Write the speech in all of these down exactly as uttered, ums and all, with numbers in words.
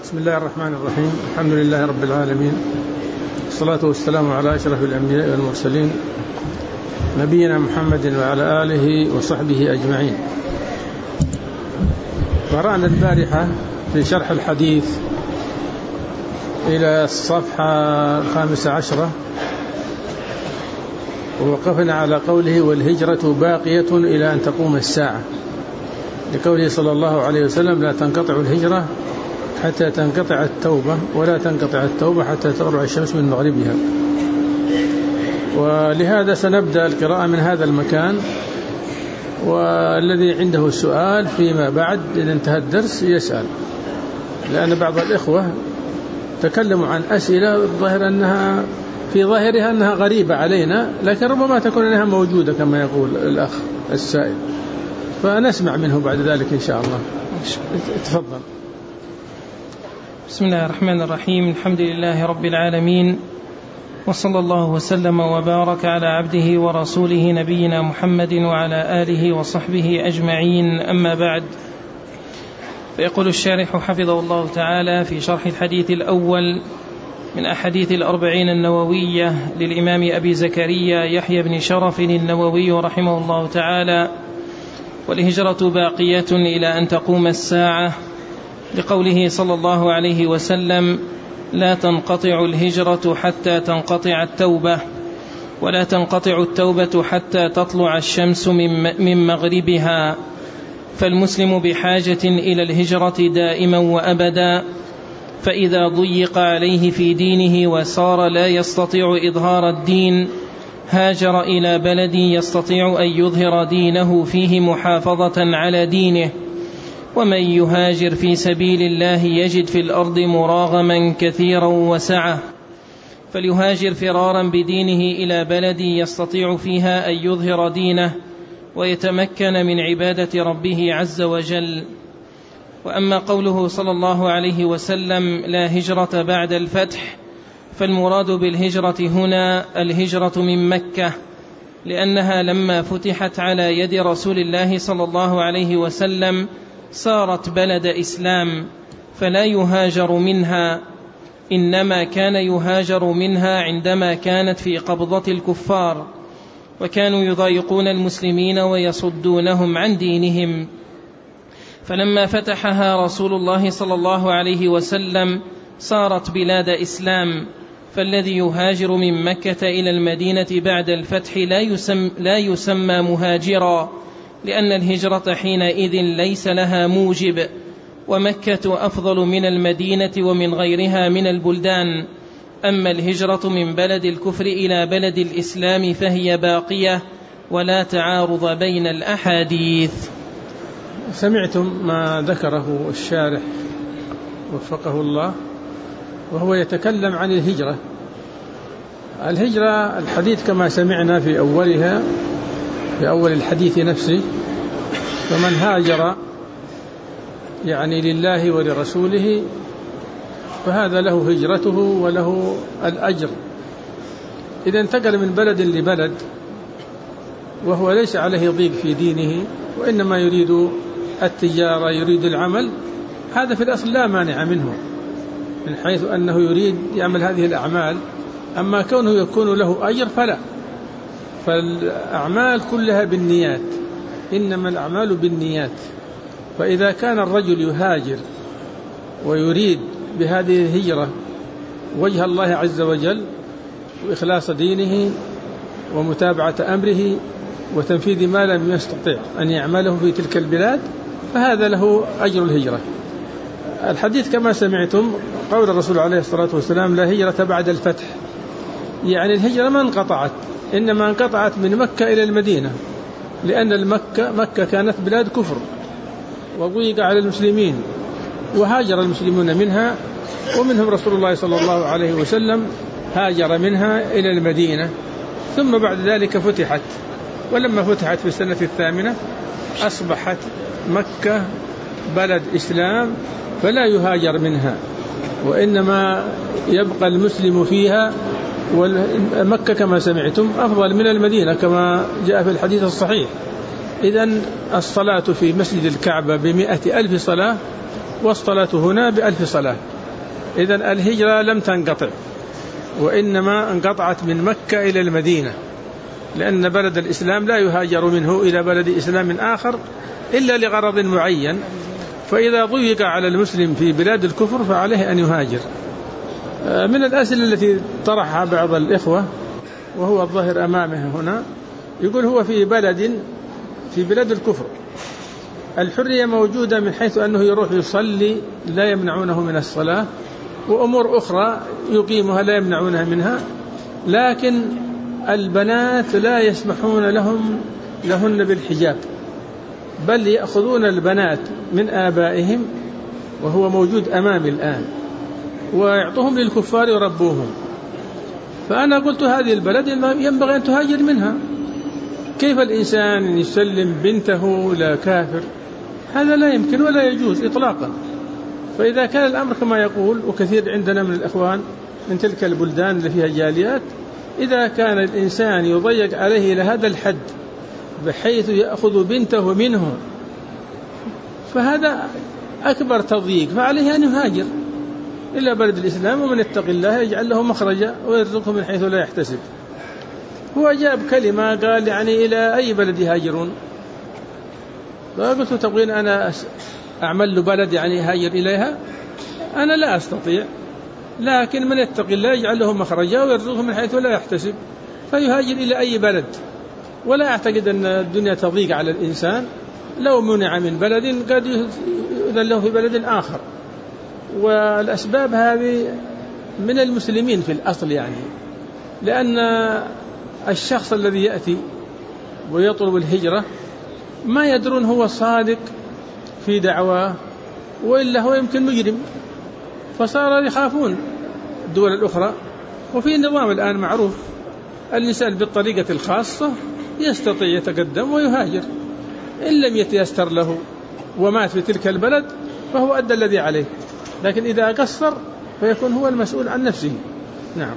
بسم الله الرحمن الرحيم. الحمد لله رب العالمين، والصلاة والسلام على أشرف الأنبياء والمرسلين نبينا محمد وعلى آله وصحبه أجمعين. قرأنا البارحة في شرح الحديث إلى الصفحة الخامسة عشرة، ووقفنا على قوله والهجرة باقية إلى أن تقوم الساعة، لقوله صلى الله عليه وسلم لا تنقطع الهجرة حتى تنقطع التوبة، ولا تنقطع التوبة حتى تطلع الشمس من مغربها. ولهذا سنبدأ القراءة من هذا المكان، والذي عنده سؤال فيما بعد إذا انتهى الدرس يسأل، لأن بعض الإخوة تكلموا عن أسئلة الظاهر أنها في ظاهرها أنها غريبة علينا، لكن ربما تكون أنها موجودة كما يقول الأخ السائل، فنسمع منه بعد ذلك إن شاء الله. تفضل. بسم الله الرحمن الرحيم. الحمد لله رب العالمين، وصلى الله وسلم وبارك على عبده ورسوله نبينا محمد وعلى آله وصحبه أجمعين، أما بعد. فيقول الشارح حفظه الله تعالى في شرح الحديث الأول من أحاديث الأربعين النووية للإمام أبي زكريا يحيى بن شرف النووي رحمه الله تعالى: والهجرة باقية إلى أن تقوم الساعة، لقوله صلى الله عليه وسلم لا تنقطع الهجرة حتى تنقطع التوبة، ولا تنقطع التوبة حتى تطلع الشمس من مغربها. فالمسلم بحاجة إلى الهجرة دائما وأبدا، فإذا ضيق عليه في دينه وصار لا يستطيع إظهار الدين هاجر إلى بلد يستطيع أن يظهر دينه فيه محافظة على دينه. ومن يهاجر في سبيل الله يجد في الأرض مراغما كثيرا وسعة، فليهاجر فرارا بدينه إلى بلد يستطيع فيها أن يظهر دينه ويتمكن من عبادة ربه عز وجل. وأما قوله صلى الله عليه وسلم لا هجرة بعد الفتح، فالمراد بالهجرة هنا الهجرة من مكة، لأنها لما فتحت على يد رسول الله صلى الله عليه وسلم صارت بلد إسلام، فلا يهاجر منها، إنما كان يهاجر منها عندما كانت في قبضة الكفار، وكانوا يضايقون المسلمين ويصدونهم عن دينهم. فلما فتحها رسول الله صلى الله عليه وسلم صارت بلاد إسلام، فالذي يهاجر من مكة إلى المدينة بعد الفتح لا يسمى, لا يسمى مهاجرا، لأن الهجرة حينئذ ليس لها موجب، ومكة أفضل من المدينة ومن غيرها من البلدان. أما الهجرة من بلد الكفر إلى بلد الإسلام فهي باقية، ولا تعارض بين الأحاديث. سمعتم ما ذكره الشارح وفقه الله، وهو يتكلم عن الهجرة. الهجرة الحديث كما سمعنا في أولها في أول الحديث نفسه: فمن هاجر يعني لله ولرسوله فهذا له هجرته وله الأجر. إذا انتقل من بلد لبلد وهو ليس عليه ضيق في دينه، وإنما يريد التجارة يريد العمل، هذا في الأصل لا مانع منه من حيث أنه يريد يعمل هذه الأعمال. أما كونه يكون له أجر فلا، فالأعمال كلها بالنيات، إنما الأعمال بالنيات. فإذا كان الرجل يهاجر ويريد بهذه الهجرة وجه الله عز وجل وإخلاص دينه ومتابعة أمره وتنفيذ ما لم يستطع أن يعمله في تلك البلاد، فهذا له أجر الهجرة. الحديث كما سمعتم قول الرسول عليه الصلاة والسلام لا هجرة بعد الفتح، يعني الهجرة ما انقطعت، إنما انقطعت من مكة إلى المدينة، لأن المكة مكة كانت بلاد كفر وضيق على المسلمين، وهاجر المسلمون منها، ومنهم رسول الله صلى الله عليه وسلم هاجر منها إلى المدينة، ثم بعد ذلك فتحت. ولما فتحت في السنة الثامنة أصبحت مكة بلد إسلام، فلا يهاجر منها، وإنما يبقى المسلم فيها. ومكة كما سمعتم أفضل من المدينة كما جاء في الحديث الصحيح. إذن الصلاة في مسجد الكعبة بمئة ألف صلاة، والصلاة هنا بألف صلاة. إذن الهجرة لم تنقطع، وإنما انقطعت من مكة إلى المدينة، لأن بلد الإسلام لا يهاجر منه إلى بلد إسلام آخر إلا لغرض معين. فإذا ضيق على المسلم في بلاد الكفر فعليه أن يهاجر. من الأسئلة التي طرحها بعض الإخوة وهو الظاهر أمامه هنا، يقول هو في بلد في بلاد الكفر الحرية موجودة من حيث أنه يروح يصلي لا يمنعونه من الصلاة، وأمور أخرى يقيمها لا يمنعونها منها، لكن البنات لا يسمحون لهم لهن بالحجاب، بل يأخذون البنات من آبائهم وهو موجود أمامي الآن ويعطوهم للكفار يربوهم. فأنا قلت هذه البلد ينبغي أن تهاجر منها. كيف الإنسان يسلم بنته لكافر؟ هذا لا يمكن ولا يجوز إطلاقا. فإذا كان الأمر كما يقول، وكثير عندنا من الإخوان من تلك البلدان اللي فيها جاليات، إذا كان الإنسان يضيق عليه إلى هذا الحد بحيث يأخذ بنته منه فهذا أكبر تضييق، فعليه أن يهاجر إلى بلد الإسلام، ومن يتق الله يجعل له مخرجا ويرزقه من حيث لا يحتسب. هو جاب كلمة قال يعني إلى أي بلد يهاجرون؟ فقلت تبغين أنا أعمل له بلد يعني يهاجر إليها؟ أنا لا أستطيع، لكن من يتق الله يجعل له مخرجا ويرزقه من حيث لا يحتسب، فيهاجر إلى أي بلد. ولا أعتقد أن الدنيا تضيق على الإنسان، لو منع من بلد قد يؤذن له في بلد آخر. والأسباب هذه من المسلمين في الأصل، يعني لأن الشخص الذي يأتي ويطلب الهجرة ما يدرون هو صادق في دعواه وإلا هو يمكن مجرم، فصار يخافون الدول الأخرى. وفي النظام الآن معروف، الإنسان بالطريقة الخاصة يستطيع يتقدم ويهاجر، إن لم يتيسر له ومات في تلك البلد فهو أدى الذي عليه، لكن إذا قصر فيكون هو المسؤول عن نفسه. نعم.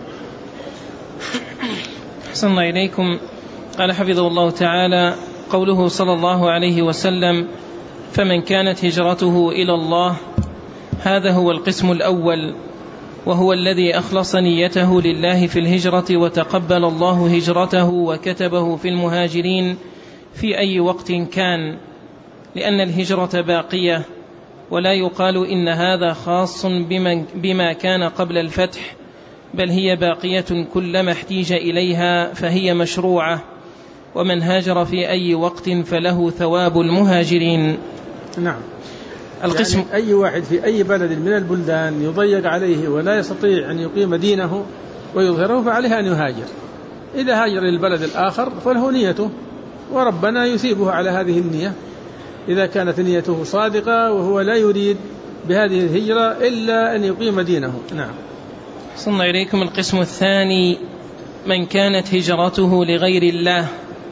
أحسن الله إليكم. قال حفظه الله تعالى: قوله صلى الله عليه وسلم: فمن كانت هجرته إلى الله، هذا هو القسم الأول، وهو الذي أخلص نيته لله في الهجرة وتقبل الله هجرته وكتبه في المهاجرين في أي وقت كان، لأن الهجرة باقية، ولا يقال إن هذا خاص بما كان قبل الفتح، بل هي باقية كلما احتيج إليها فهي مشروعة، ومن هاجر في أي وقت فله ثواب المهاجرين. نعم. القسم يعني أي واحد في أي بلد من البلدان يضيق عليه ولا يستطيع أن يقيم دينه ويظهره فعليه أن يهاجر. إذا هاجر للبلد الآخر فله نيته، وربنا يثيبه على هذه النية إذا كانت نيته صادقة وهو لا يريد بهذه الهجرة إلا أن يقيم دينه. نعم. صلى إليكم. القسم الثاني: من كانت هجرته لغير الله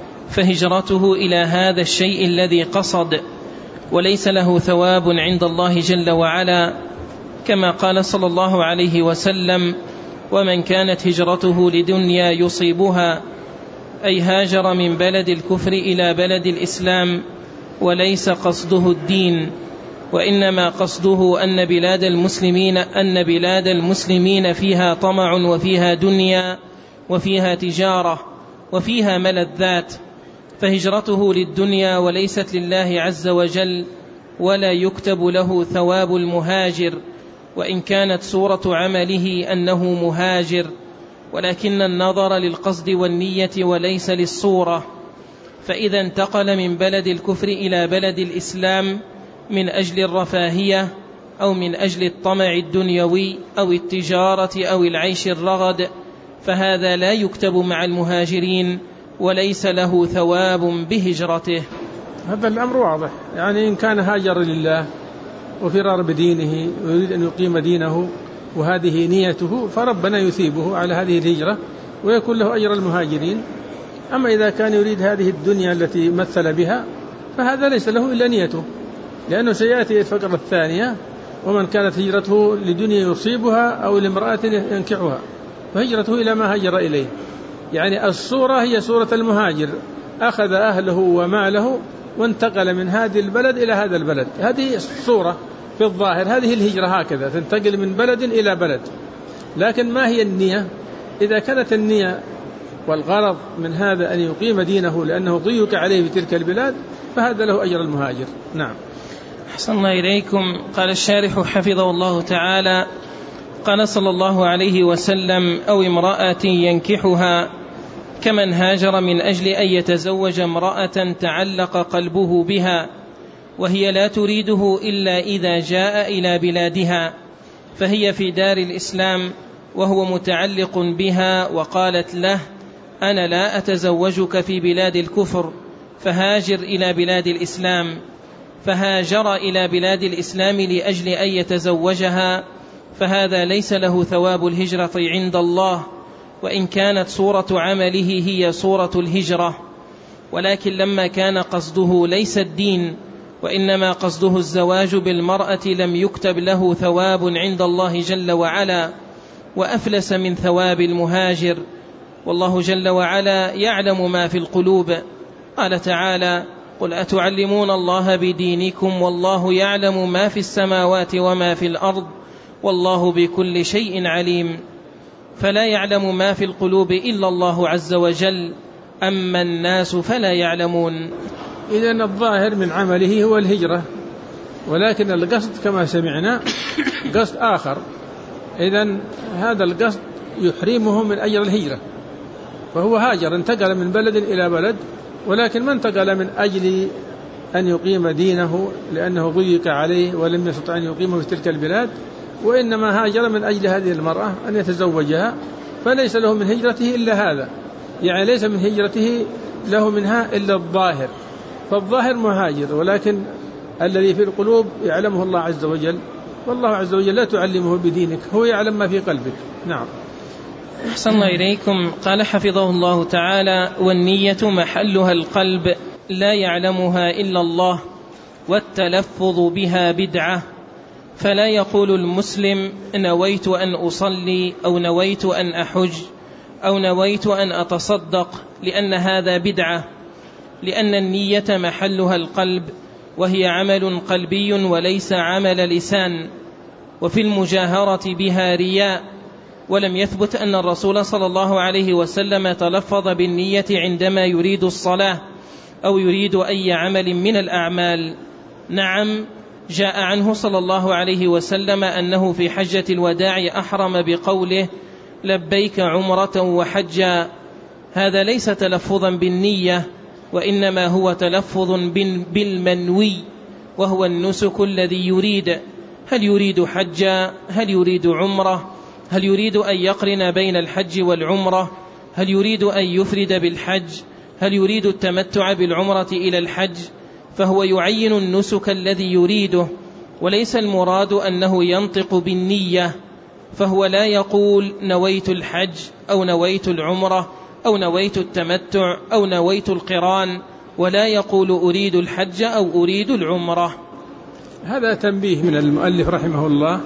فهجرته إلى هذا الشيء الذي قصد، وليس له ثواب عند الله جل وعلا، كما قال صلى الله عليه وسلم: ومن كانت هجرته لدنيا يصيبها، أي هاجر من بلد الكفر إلى بلد الإسلام وليس قصده الدين، وإنما قصده أن بلاد المسلمين أن بلاد المسلمين فيها طمع وفيها دنيا وفيها تجارة وفيها ملذات، فهجرته للدنيا وليست لله عز وجل، ولا يكتب له ثواب المهاجر، وإن كانت صورة عمله أنه مهاجر، ولكن النظر للقصد والنية وليس للصورة. فإذا انتقل من بلد الكفر إلى بلد الإسلام من أجل الرفاهية أو من أجل الطمع الدنيوي أو التجارة أو العيش الرغد، فهذا لا يكتب مع المهاجرين وليس له ثواب بهجرته. هذا الأمر واضح، يعني إن كان هاجر لله وفرار بدينه ويريد أن يقيم دينه وهذه نيته فربنا يثيبه على هذه الهجرة ويكون له أجر المهاجرين. أما إذا كان يريد هذه الدنيا التي مثل بها فهذا ليس له إلا نيته، لأنه سيأتي الفقرة الثانية: ومن كانت هجرته لدنيا يصيبها أو لامرأة ينكحها فهجرته إلى ما هاجر إليه. يعني الصورة هي صورة المهاجر، أخذ أهله وماله وانتقل من هذه البلد إلى هذا البلد، هذه الصورة. في الظاهر هذه الهجرة هكذا تنتقل من بلد إلى بلد، لكن ما هي النية؟ إذا كانت النية والغرض من هذا أن يقيم دينه لأنه ضيق عليه في تلك البلاد فهذا له أجر المهاجر. نعم. أحسن الله إليكم. قال الشارح حفظه الله تعالى: قال صلى الله عليه وسلم: أو امرأة ينكحها كمن هاجر من أجل أن يتزوج امرأة تعلق قلبه بها وهي لا تريده إلا إذا جاء إلى بلادها، فهي في دار الإسلام وهو متعلق بها، وقالت له: أنا لا أتزوجك في بلاد الكفر، فهاجر إلى بلاد الإسلام، فهاجر إلى بلاد الإسلام لأجل أن يتزوجها، فهذا ليس له ثواب الهجرة عند الله، وإن كانت صورة عمله هي صورة الهجرة، ولكن لما كان قصده ليس الدين وإنما قصده الزواج بالمرأة لم يكتب له ثواب عند الله جل وعلا، وأفلس من ثواب المهاجر، والله جل وعلا يعلم ما في القلوب. قال تعالى: قل أتعلمون الله بدينكم والله يعلم ما في السماوات وما في الأرض والله بكل شيء عليم. فلا يعلم ما في القلوب إلا الله عز وجل، أما الناس فلا يعلمون. إذن الظاهر من عمله هو الهجرة، ولكن القصد كما سمعنا قصد آخر، إذن هذا القصد يحرمه من أجر الهجرة، فهو هاجر انتقل من بلد إلى بلد، ولكن ما انتقل من أجل أن يقيم دينه لأنه ضيق عليه ولم يستطع أن يقيمه في تلك البلاد، وإنما هاجر من أجل هذه المرأة أن يتزوجها، فليس له من هجرته إلا هذا، يعني ليس من هجرته له منها إلا الظاهر، فالظاهر مهاجر، ولكن الذي في القلوب يعلمه الله عز وجل، والله عز وجل لا تعلمه بدينك، هو يعلم ما في قلبك. نعم. أحسن الله إليكم. قال حفظه الله تعالى: والنية محلها القلب لا يعلمها إلا الله، والتلفظ بها بدعة، فلا يقول المسلم نويت أن أصلي أو نويت أن أحج أو نويت أن أتصدق، لأن هذا بدعة، لأن النية محلها القلب، وهي عمل قلبي وليس عمل لسان، وفي المجاهرة بها رياء، ولم يثبت أن الرسول صلى الله عليه وسلم تلفظ بالنية عندما يريد الصلاة أو يريد أي عمل من الأعمال. نعم، جاء عنه صلى الله عليه وسلم أنه في حجة الوداع أحرم بقوله لبيك عمرة وحجا، هذا ليس تلفظا بالنية، وإنما هو تلفظ بالمنوي، وهو النسك الذي يريد، هل يريد حجا، هل يريد عمرة، هل يريد أن يقرن بين الحج والعمرة، هل يريد أن يفرد بالحج، هل يريد التمتع بالعمرة إلى الحج، فهو يعين النسك الذي يريده، وليس المراد أنه ينطق بالنية، فهو لا يقول نويت الحج أو نويت العمرة أو نويت التمتع أو نويت القران، ولا يقول أريد الحج أو أريد العمرة. هذا تنبيه من المؤلف رحمه الله،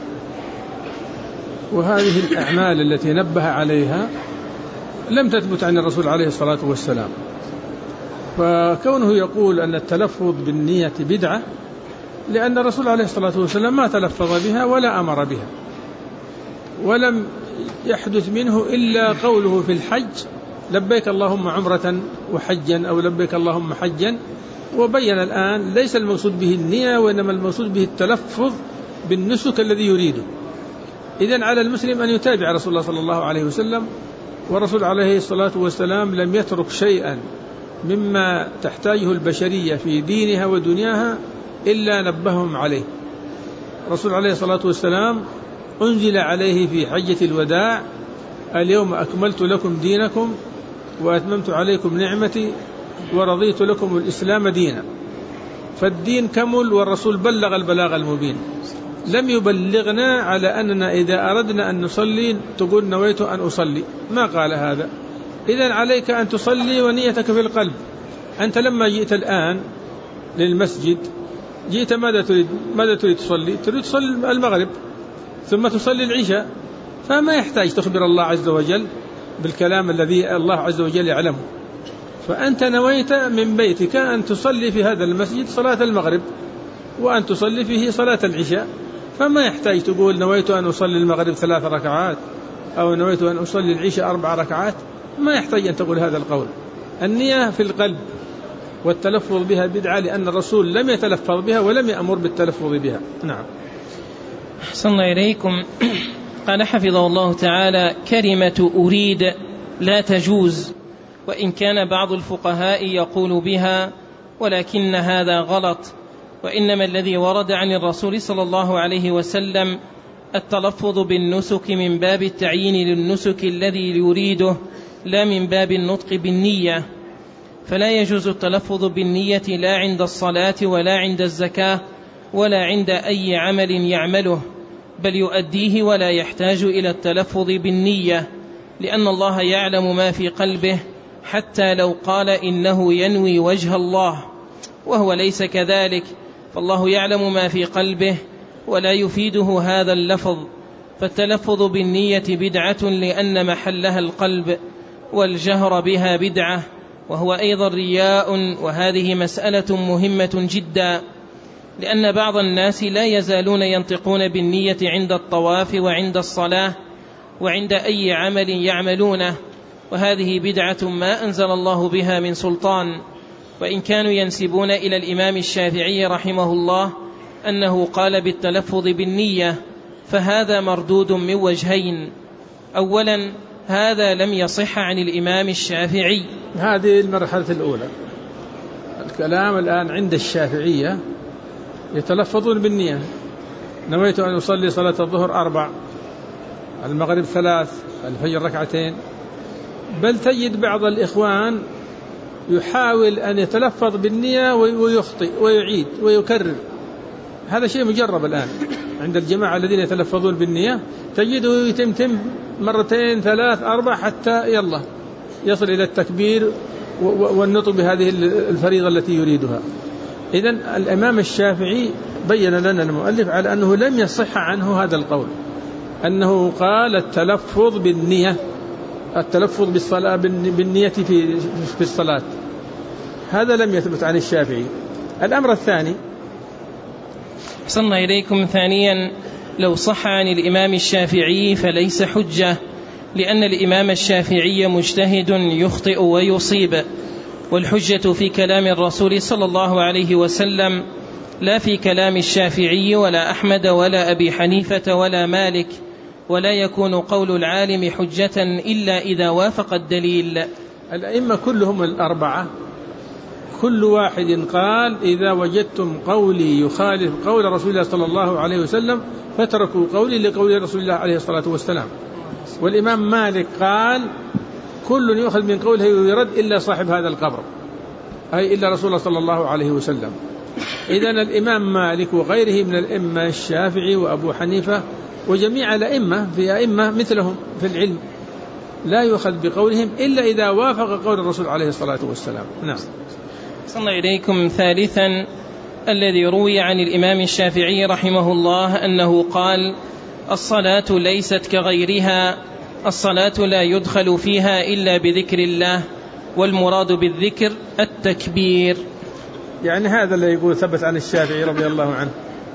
وهذه الأعمال التي نبه عليها لم تثبت عن الرسول عليه الصلاة والسلام، فكونه يقول أن التلفظ بالنية بدعة لأن الرسول عليه الصلاة والسلام ما تلفظ بها ولا أمر بها، ولم يحدث منه إلا قوله في الحج لبيك اللهم عمرة وحجا أو لبيك اللهم حجا، وبين الآن ليس المقصود به النية وإنما المقصود به التلفظ بالنسك الذي يريده. إذن على المسلم أن يتابع رسول الله صلى الله عليه وسلم، والرسول عليه الصلاة والسلام لم يترك شيئا مما تحتاجه البشرية في دينها ودنياها إلا نبههم عليه. الرسول عليه الصلاة والسلام أنزل عليه في حجة الوداع اليوم أكملت لكم دينكم وأتممت عليكم نعمتي ورضيت لكم الإسلام دينا، فالدين كمل والرسول بلغ البلاغ المبين، لم يبلغنا على أننا إذا أردنا أن نصلي تقول نويت أن أصلي، ما قال هذا. إذن عليك أن تصلي ونيتك في القلب. أنت لما جئت الآن للمسجد جئت ماذا تريد؟ ماذا تريد تصلي؟ تريد تصلي المغرب ثم تصلي العشاء، فما يحتاج تخبر الله عز وجل بالكلام الذي الله عز وجل يعلمه، فأنت نويت من بيتك أن تصلي في هذا المسجد صلاة المغرب، وأن تصلي فيه صلاة العشاء، فما يحتاج تقول نويت أن أصلي المغرب ثلاث ركعات أو نويت أن أصلي العشاء أربع ركعات، ما يحتاج أن تقول هذا القول. النية في القلب، والتلفظ بها بدعة، لأن الرسول لم يتلفظ بها ولم يأمر بالتلفظ بها. نعم. أحسن إليكم. قال حفظه الله تعالى: كلمة أريد لا تجوز، وإن كان بعض الفقهاء يقول بها، ولكن هذا غلط، وإنما الذي ورد عن الرسول صلى الله عليه وسلم التلفظ بالنسك من باب التعيين للنسك الذي يريده، لا من باب النطق بالنية. فلا يجوز التلفظ بالنية لا عند الصلاة ولا عند الزكاة ولا عند أي عمل يعمله، بل يؤديه ولا يحتاج إلى التلفظ بالنية، لأن الله يعلم ما في قلبه، حتى لو قال إنه ينوي وجه الله وهو ليس كذلك، فالله يعلم ما في قلبه ولا يفيده هذا اللفظ. فالتلفظ بالنية بدعة لأن محلها القلب، والجهر بها بدعة، وهو أيضا رياء، وهذه مسألة مهمة جدا، لأن بعض الناس لا يزالون ينطقون بالنية عند الطواف وعند الصلاة وعند أي عمل يعملونه، وهذه بدعة ما أنزل الله بها من سلطان. وإن كانوا ينسبون إلى الإمام الشافعي رحمه الله أنه قال بالتلفظ بالنية، فهذا مردود من وجهين: أولا، هذا لم يصح عن الإمام الشافعي. هذه المرحلة الأولى. الكلام الآن عند الشافعية يتلفظون بالنية: نويت أن أصلي صلاة الظهر أربع، المغرب ثلاث، الفجر ركعتين. بل تجد بعض الإخوان يحاول أن يتلفظ بالنية ويخطئ ويعيد ويكرر. هذا شيء مجرب الآن عند الجماعة الذين يتلفظون بالنية، تجده يتمتم مرتين ثلاث أربع حتى يلا يصل إلى التكبير والنطق بهذه الفريضة التي يريدها. إذن الإمام الشافعي بين لنا المؤلف على أنه لم يصح عنه هذا القول، أنه قال التلفظ بالنية، التلفظ بالصلاة بالنية في في الصلاة، هذا لم يثبت عن الشافعي. الأمر الثاني، صلى إليكم، ثانيا، لو صح عن الإمام الشافعي فليس حجة، لأن الإمام الشافعي مجتهد يخطئ ويصيب، والحجة في كلام الرسول صلى الله عليه وسلم، لا في كلام الشافعي ولا أحمد ولا أبي حنيفة ولا مالك. ولا يكون قول العالم حجة إلا إذا وافق الدليل. الأئمة كلهم الأربعة كل واحد قال: إذا وجدتم قولي يخالف قول رسول الله صلى الله عليه وسلم فتركوا قولي لقول رسول الله عليه الصلاة والسلام. والإمام مالك قال: كل يؤخذ من قوله ويرد إلا صاحب هذا القبر، أي إلا رسول الله صلى الله عليه وسلم. إذن الإمام مالك وغيره من الأئمة، الشافعي وأبو حنيفة وجميع الأئمة في أئمة مثلهم في العلم، لا يؤخذ بقولهم إلا إذا وافق قول الرسول عليه الصلاة والسلام. نعم. صلى إليكم. ثالثا، الذي روي عن الإمام الشافعي رحمه الله أنه قال: الصلاة ليست كغيرها، الصلاة لا يدخل فيها إلا بذكر الله، والمراد بالذكر التكبير. يعني هذا اللي يقول ثبت عن الشافعي رضي الله عنه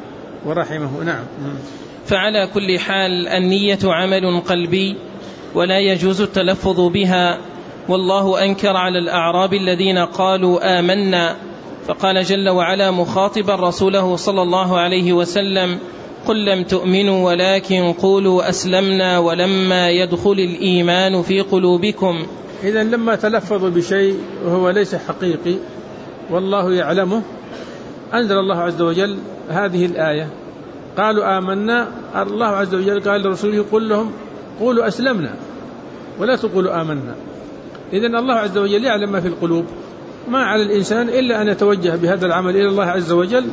ورحمه. نعم. فعلى كل حال النية عمل قلبي ولا يجوز التلفظ بها، والله أنكر على الأعراب الذين قالوا آمنا، فقال جل وعلا مخاطبا رسوله صلى الله عليه وسلم: قل لم تؤمنوا ولكن قولوا أسلمنا ولما يدخل الإيمان في قلوبكم. إذن لما تلفظوا بشيء وهو ليس حقيقي والله يعلمه، أنزل الله عز وجل هذه الآية: قالوا آمنا. الله عز وجل قال لرسوله: قل لهم قولوا أسلمنا ولا تقولوا آمنا. إذن الله عز وجل يعلم ما في القلوب، ما على الإنسان إلا أن يتوجه بهذا العمل إلى الله عز وجل،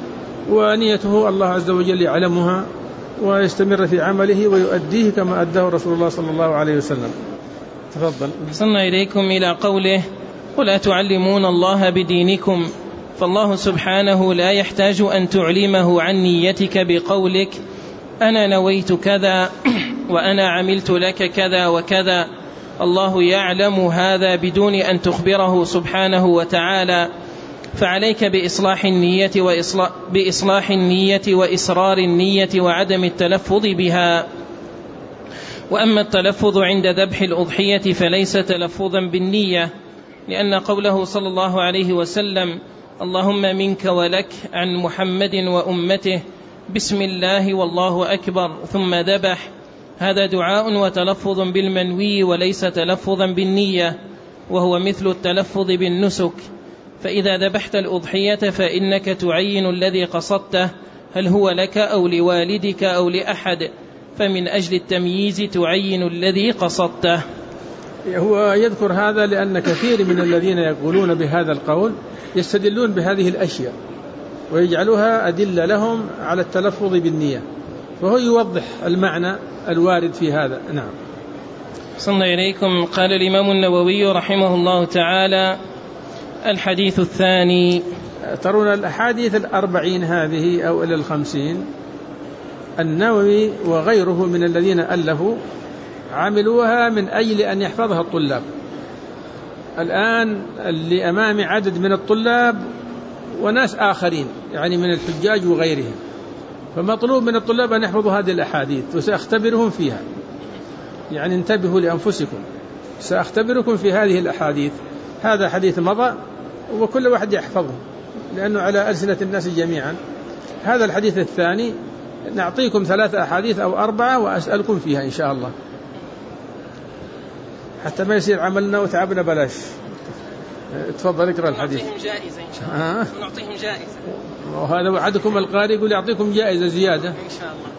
ونيته الله عز وجل يعلمها، ويستمر في عمله ويؤديه كما أداه رسول الله صلى الله عليه وسلم. تفضل. صلنا إليكم إلى قوله: ولا تعلمون الله بدينكم، فالله سبحانه لا يحتاج أن تعلمه عن نيتك بقولك أنا نويت كذا وأنا عملت لك كذا وكذا. الله يعلم هذا بدون أن تخبره سبحانه وتعالى، فعليك بإصلاح النية وإصلاح, بإصلاح النية وإسرار النية وعدم التلفظ بها. وأما التلفظ عند ذبح الأضحية فليس تلفظا بالنية، لأن قوله صلى الله عليه وسلم اللهم منك ولك عن محمد وأمته بسم الله والله أكبر ثم ذبح، هذا دعاء وتلفظ بالمنوي وليس تلفظا بالنية، وهو مثل التلفظ بالنسك. فإذا ذبحت الأضحية فإنك تعين الذي قصدته هل هو لك أو لوالدك أو لأحد، فمن أجل التمييز تعين الذي قصدته. هو يذكر هذا لأن كثير من الذين يقولون بهذا القول يستدلون بهذه الأشياء ويجعلوها أدلة لهم على التلفظ بالنية، فهو يوضح المعنى الوارد في هذا. نعم. صلى إليكم. قال الإمام النووي رحمه الله تعالى: الحديث الثاني. ترون الأحاديث الأربعين هذه أو إلى الخمسين، النووي وغيره من الذين ألفوا عملوها من أجل أن يحفظها الطلاب. الآن اللي أمامي عدد من الطلاب وناس آخرين يعني من الحجاج وغيرهم، فمطلوب من الطلاب أن يحفظوا هذه الأحاديث وسأختبرهم فيها، يعني انتبهوا لأنفسكم، سأختبركم في هذه الأحاديث. هذا حديث مضى وكل واحد يحفظه لأنه على ألسنة الناس جميعا. هذا الحديث الثاني نعطيكم ثلاثة أحاديث أو أربعة وأسألكم فيها إن شاء الله، حتى ما يصير عملنا وتعبنا بلاش. تفضل اقرأ الحديث. نعطيهم جائزة إن شاء الله. نعطيهم جائزة. وهذا وعدكم القارئ يقول يعطيكم جائزة زيادة إن شاء الله.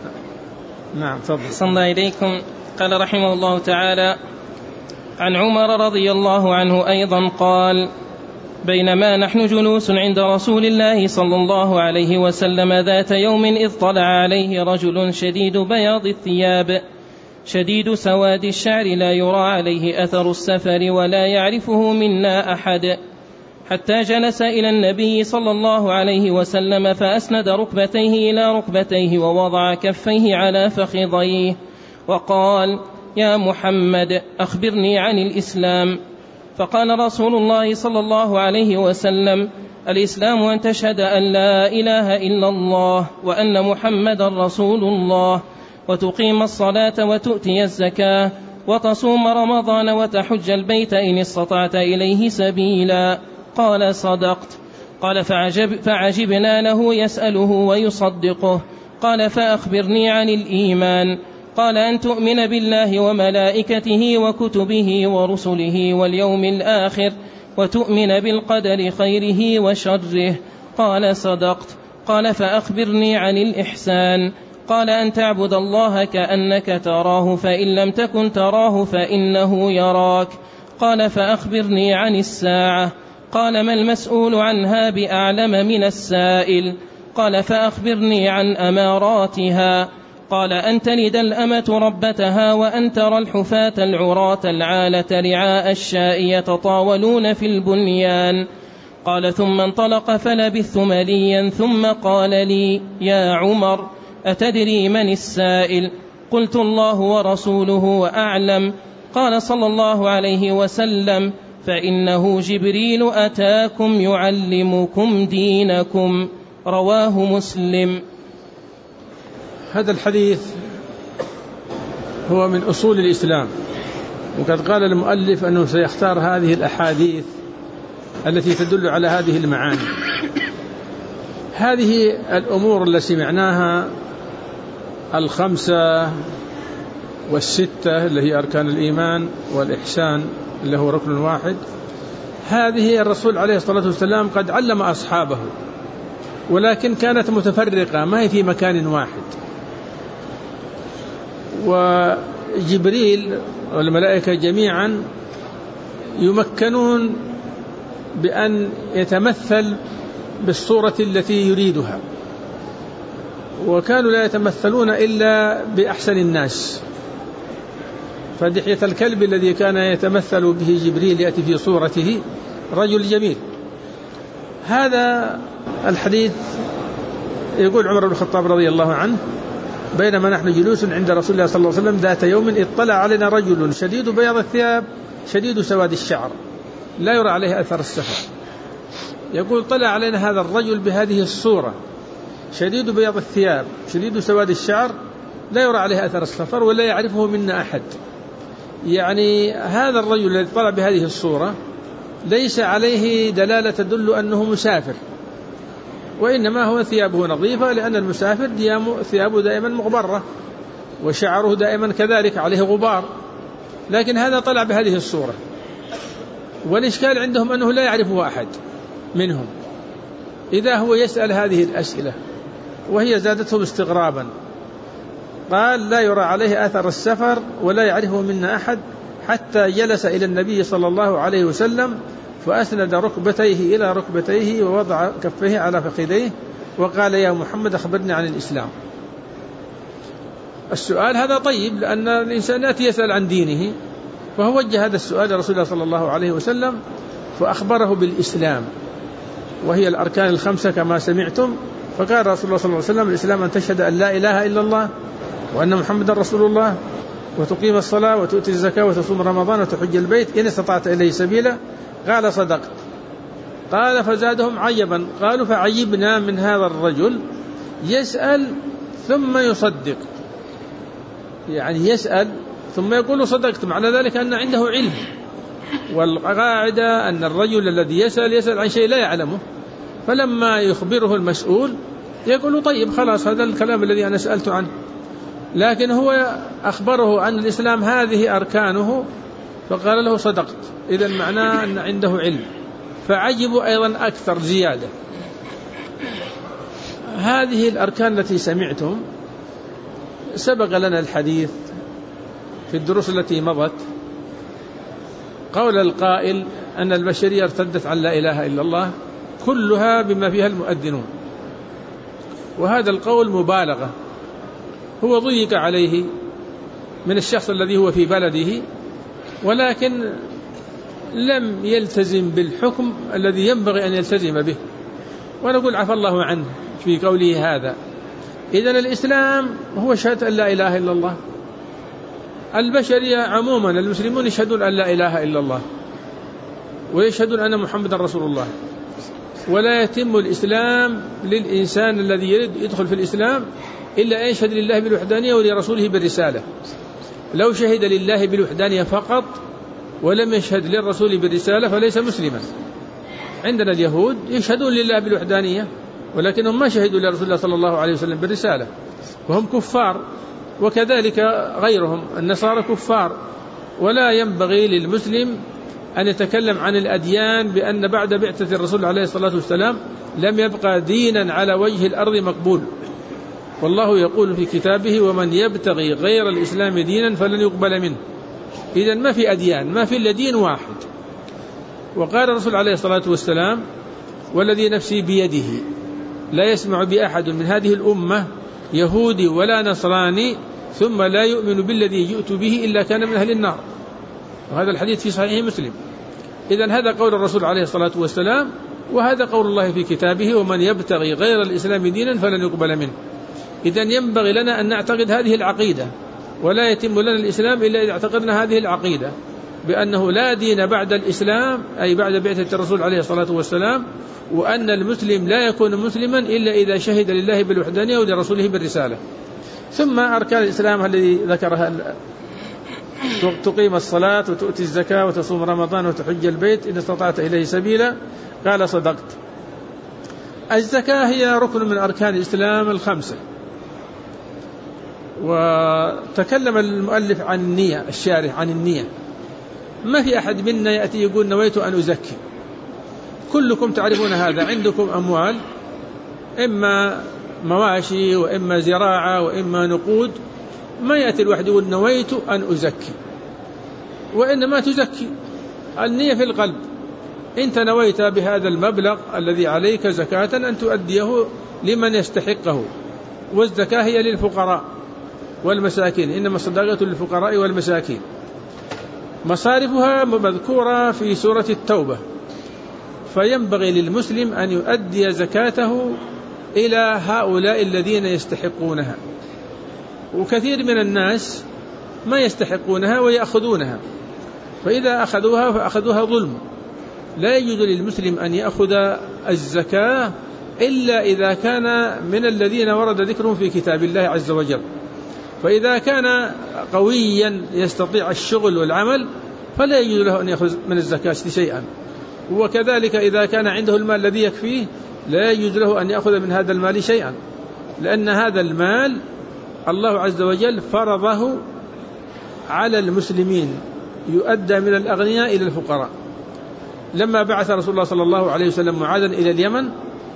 نعم تفضل. صلى الله إليكم. قال رحمه الله تعالى: عن عمر رضي الله عنه أيضا قال: بينما نحن جلوس عند رسول الله صلى الله عليه وسلم ذات يوم إذ طلع عليه رجل شديد بياض الثياب شديد سواد الشعر لا يرى عليه أثر السفر ولا يعرفه منا أحد، حتى جلس إلى النبي صلى الله عليه وسلم فأسند ركبتيه إلى ركبتيه ووضع كفيه على فخذيه وقال: يا محمد أخبرني عن الإسلام. فقال رسول الله صلى الله عليه وسلم: الإسلام أن تشهد أن لا إله إلا الله وأن محمد رسول الله، وتقيم الصلاة وتؤتي الزكاة وتصوم رمضان وتحج البيت إن استطعت إليه سبيلا. قال: صدقت. قال: فعجب فعجبنا له يسأله ويصدقه. قال: فأخبرني عن الإيمان. قال: أن تؤمن بالله وملائكته وكتبه ورسله واليوم الآخر وتؤمن بالقدر خيره وشره. قال: صدقت. قال: فأخبرني عن الإحسان. قال: أن تعبد الله كأنك تراه فإن لم تكن تراه فإنه يراك. قال: فأخبرني عن الساعة. قال: ما المسؤول عنها بأعلم من السائل. قال: فأخبرني عن أماراتها. قال: أن تلد الأمة ربتها وأن ترى الحفاة العراة العالة رعاء الشاء يتطاولون في البنيان. قال: ثم انطلق فلبثت مليا ثم قال لي: يا عمر أتدري من السائل؟ قلت: الله ورسوله وأعلم. قال صلى الله عليه وسلم: فإنه جبريل أتاكم يعلمكم دينكم. رواه مسلم. هذا الحديث هو من أصول الإسلام، وقد قال المؤلف أنه سيختار هذه الأحاديث التي تدل على هذه المعاني. هذه الأمور التي سمعناها الخمسة والستة اللي هي أركان الإيمان والإحسان اللي هو ركن واحد، هذه الرسول عليه الصلاة والسلام قد علم أصحابه، ولكن كانت متفرقة ما هي في مكان واحد. وجبريل والملائكة جميعا يمكنون بأن يتمثل بالصورة التي يريدها، وكانوا لا يتمثلون إلا بأحسن الناس. فدحية الكلب الذي كان يتمثل به جبريل يأتي في صورته رجل جميل. هذا الحديث يقول عمر بن الخطاب رضي الله عنه: بينما نحن جلوس عند رسول الله صلى الله عليه وسلم ذات يوم اطلع علينا رجل شديد بياض الثياب شديد سواد الشعر لا يرى عليه أثر السفر. يقول طلع علينا هذا الرجل بهذه الصورة، شديد بياض الثياب شديد سواد الشعر، لا يرى عليه أثر السفر ولا يعرفه منا أحد. يعني هذا الرجل الذي طلع بهذه الصورة ليس عليه دلالة تدل أنه مسافر، وإنما هو ثيابه نظيفة، لأن المسافر ثيابه دائما مغبرة وشعره دائما كذلك عليه غبار، لكن هذا طلع بهذه الصورة. والإشكال عندهم أنه لا يعرفه أحد منهم، إذا هو يسأل هذه الأسئلة وهي زادتهم استغرابا. قال لا يرى عليه أثر السفر ولا يعرفه منا أحد، حتى جلس إلى النبي صلى الله عليه وسلم فأسند ركبتيه إلى ركبتيه ووضع كفيه على فخذيه وقال يا محمد أخبرني عن الإسلام. السؤال هذا طيب، لأن الإنسان يأتي يسأل عن دينه، فهو وجه هذا السؤال لرسول الله صلى الله عليه وسلم فأخبره بالإسلام، وهي الأركان الخمسة كما سمعتم. فقال رسول الله صلى الله عليه وسلم الإسلام أن تشهد أن لا إله إلا الله وأن محمد رسول الله وتقيم الصلاة وتؤتي الزكاة وتصوم رمضان وتحج البيت إن استطعت إليه سبيلا. قال صدقت. قال فزادهم عجبا، قالوا فعجبنا من هذا الرجل يسأل ثم يصدق، يعني يسأل ثم يقول صدقت، معنى ذلك أن عنده علم. والقاعدة أن الرجل الذي يسأل يسأل عن شيء لا يعلمه، فلما يخبره المسؤول يقول طيب خلاص هذا الكلام الذي أنا سألت عنه، لكن هو أخبره عن الإسلام هذه أركانه فقال له صدقت، إذا معناه أن عنده علم، فعجبوا أيضا أكثر زيادة. هذه الأركان التي سمعتم سبق لنا الحديث في الدروس التي مضت قول القائل أن البشرية ارتدت عن لا إله إلا الله كلها بما فيها المؤذنون، وهذا القول مبالغة، هو ضيق عليه من الشخص الذي هو في بلده، ولكن لم يلتزم بالحكم الذي ينبغي أن يلتزم به، ونقول عفى الله عنه في قوله هذا. إذن الإسلام هو شهادة أن لا إله إلا الله. البشرية عموما المسلمون يشهدون أن لا إله إلا الله ويشهدون أن محمد رسول الله، ولا يتم الإسلام للإنسان الذي يريد يدخل في الإسلام إلا أن يشهد لله بالوحدانية ولرسوله بالرسالة. لو شهد لله بالوحدانية فقط ولم يشهد للرسول بالرسالة فليس مسلما. عندنا اليهود يشهدون لله بالوحدانية ولكنهم ما شهدوا لرسول الله صلى الله عليه وسلم بالرسالة وهم كفار، وكذلك غيرهم النصارى كفار. ولا ينبغي للمسلم أن يتكلم عن الأديان بأن بعد بعثة الرسول عليه الصلاة والسلام لم يبقى دينا على وجه الأرض مقبول، والله يقول في كتابه ومن يبتغي غير الإسلام دينا فلن يقبل منه. إذن ما في أديان، ما في إلا دين واحد. وقال الرسول عليه الصلاة والسلام والذي نفسي بيده لا يسمع بأحد من هذه الأمة يهودي ولا نصراني ثم لا يؤمن بالذي جئت به إلا كان من أهل النار، وهذا الحديث في صحيح مسلم. إذن هذا قول الرسول عليه الصلاة والسلام، وهذا قول الله في كتابه ومن يبتغي غير الإسلام دينا فلن يقبل منه. إذن ينبغي لنا أن نعتقد هذه العقيدة، ولا يتم لنا الإسلام إلا إذا اعتقدنا هذه العقيدة بأنه لا دين بعد الإسلام أي بعد بعثة الرسول عليه الصلاة والسلام، وأن المسلم لا يكون مسلما إلا إذا شهد لله بالوحدانية ولرسوله بالرسالة. ثم أركان الإسلام الذي ذكرها تقيم الصلاة وتؤتي الزكاة وتصوم رمضان وتحج البيت إن استطعت إليه سبيلا. قال صدقت. الزكاة هي ركن من أركان الإسلام الخمسة. وتكلم المؤلف عن النية، الشارح عن النية. ما في أحد منا يأتي يقول نويت أن أزكي، كلكم تعرفون هذا، عندكم أموال إما مواشي وإما زراعة وإما نقود، ما يأتي الواحد يقول نويت أن أزكي، وإنما تزكي النية في القلب. أنت نويت بهذا المبلغ الذي عليك زكاة أن تؤديه لمن يستحقه، والزكاة هي للفقراء والمساكين، إنما الصدقات للفقراء والمساكين. مصارفها مذكورة في سورة التوبة، فينبغي للمسلم أن يؤدي زكاته إلى هؤلاء الذين يستحقونها، وكثير من الناس ما يستحقونها ويأخذونها، فإذا أخذوها فأخذوها ظلم، لا يجوز للمسلم أن يأخذ الزكاة إلا إذا كان من الذين ورد ذكرهم في كتاب الله عز وجل. فإذا كان قويا يستطيع الشغل والعمل فلا يجوز له أن يأخذ من الزكاة شيئا، وكذلك إذا كان عنده المال الذي يكفيه لا يجوز له أن يأخذ من هذا المال شيئا، لأن هذا المال الله عز وجل فرضه على المسلمين يؤدى من الأغنياء إلى الفقراء. لما بعث رسول الله صلى الله عليه وسلم معاذا إلى اليمن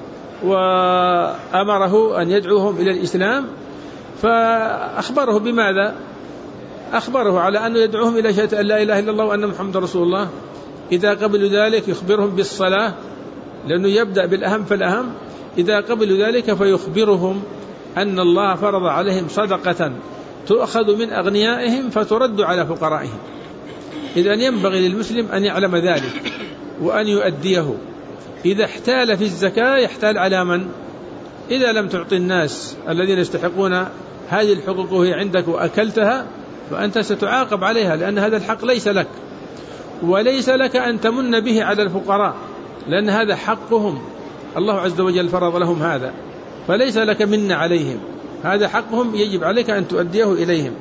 وأمره أن يدعوهم إلى الإسلام، فأخبره بماذا؟ أخبره على أنه يدعوهم إلى شهادة أن لا إله إلا الله وأن محمد رسول الله. إذا قبلوا ذلك يخبرهم بالصلاة، لأنه يبدأ بالأهم فالأهم. إذا قبلوا ذلك فيخبرهم أن الله فرض عليهم صدقة تؤخذ من أغنيائهم فترد على فقرائهم. إذن ينبغي للمسلم أن يعلم ذلك وأن يؤديه. إذا احتال في الزكاة يحتال على من؟ إذا لم تعطي الناس الذين يستحقون هذه الحقوق وهي عندك وأكلتها فأنت ستعاقب عليها، لأن هذا الحق ليس لك، وليس لك أن تمن به على الفقراء، لأن هذا حقهم، الله عز وجل فرض لهم هذا، فليس لك من عليهم، هذا حقهم يجب عليك أن تؤديه إليهم.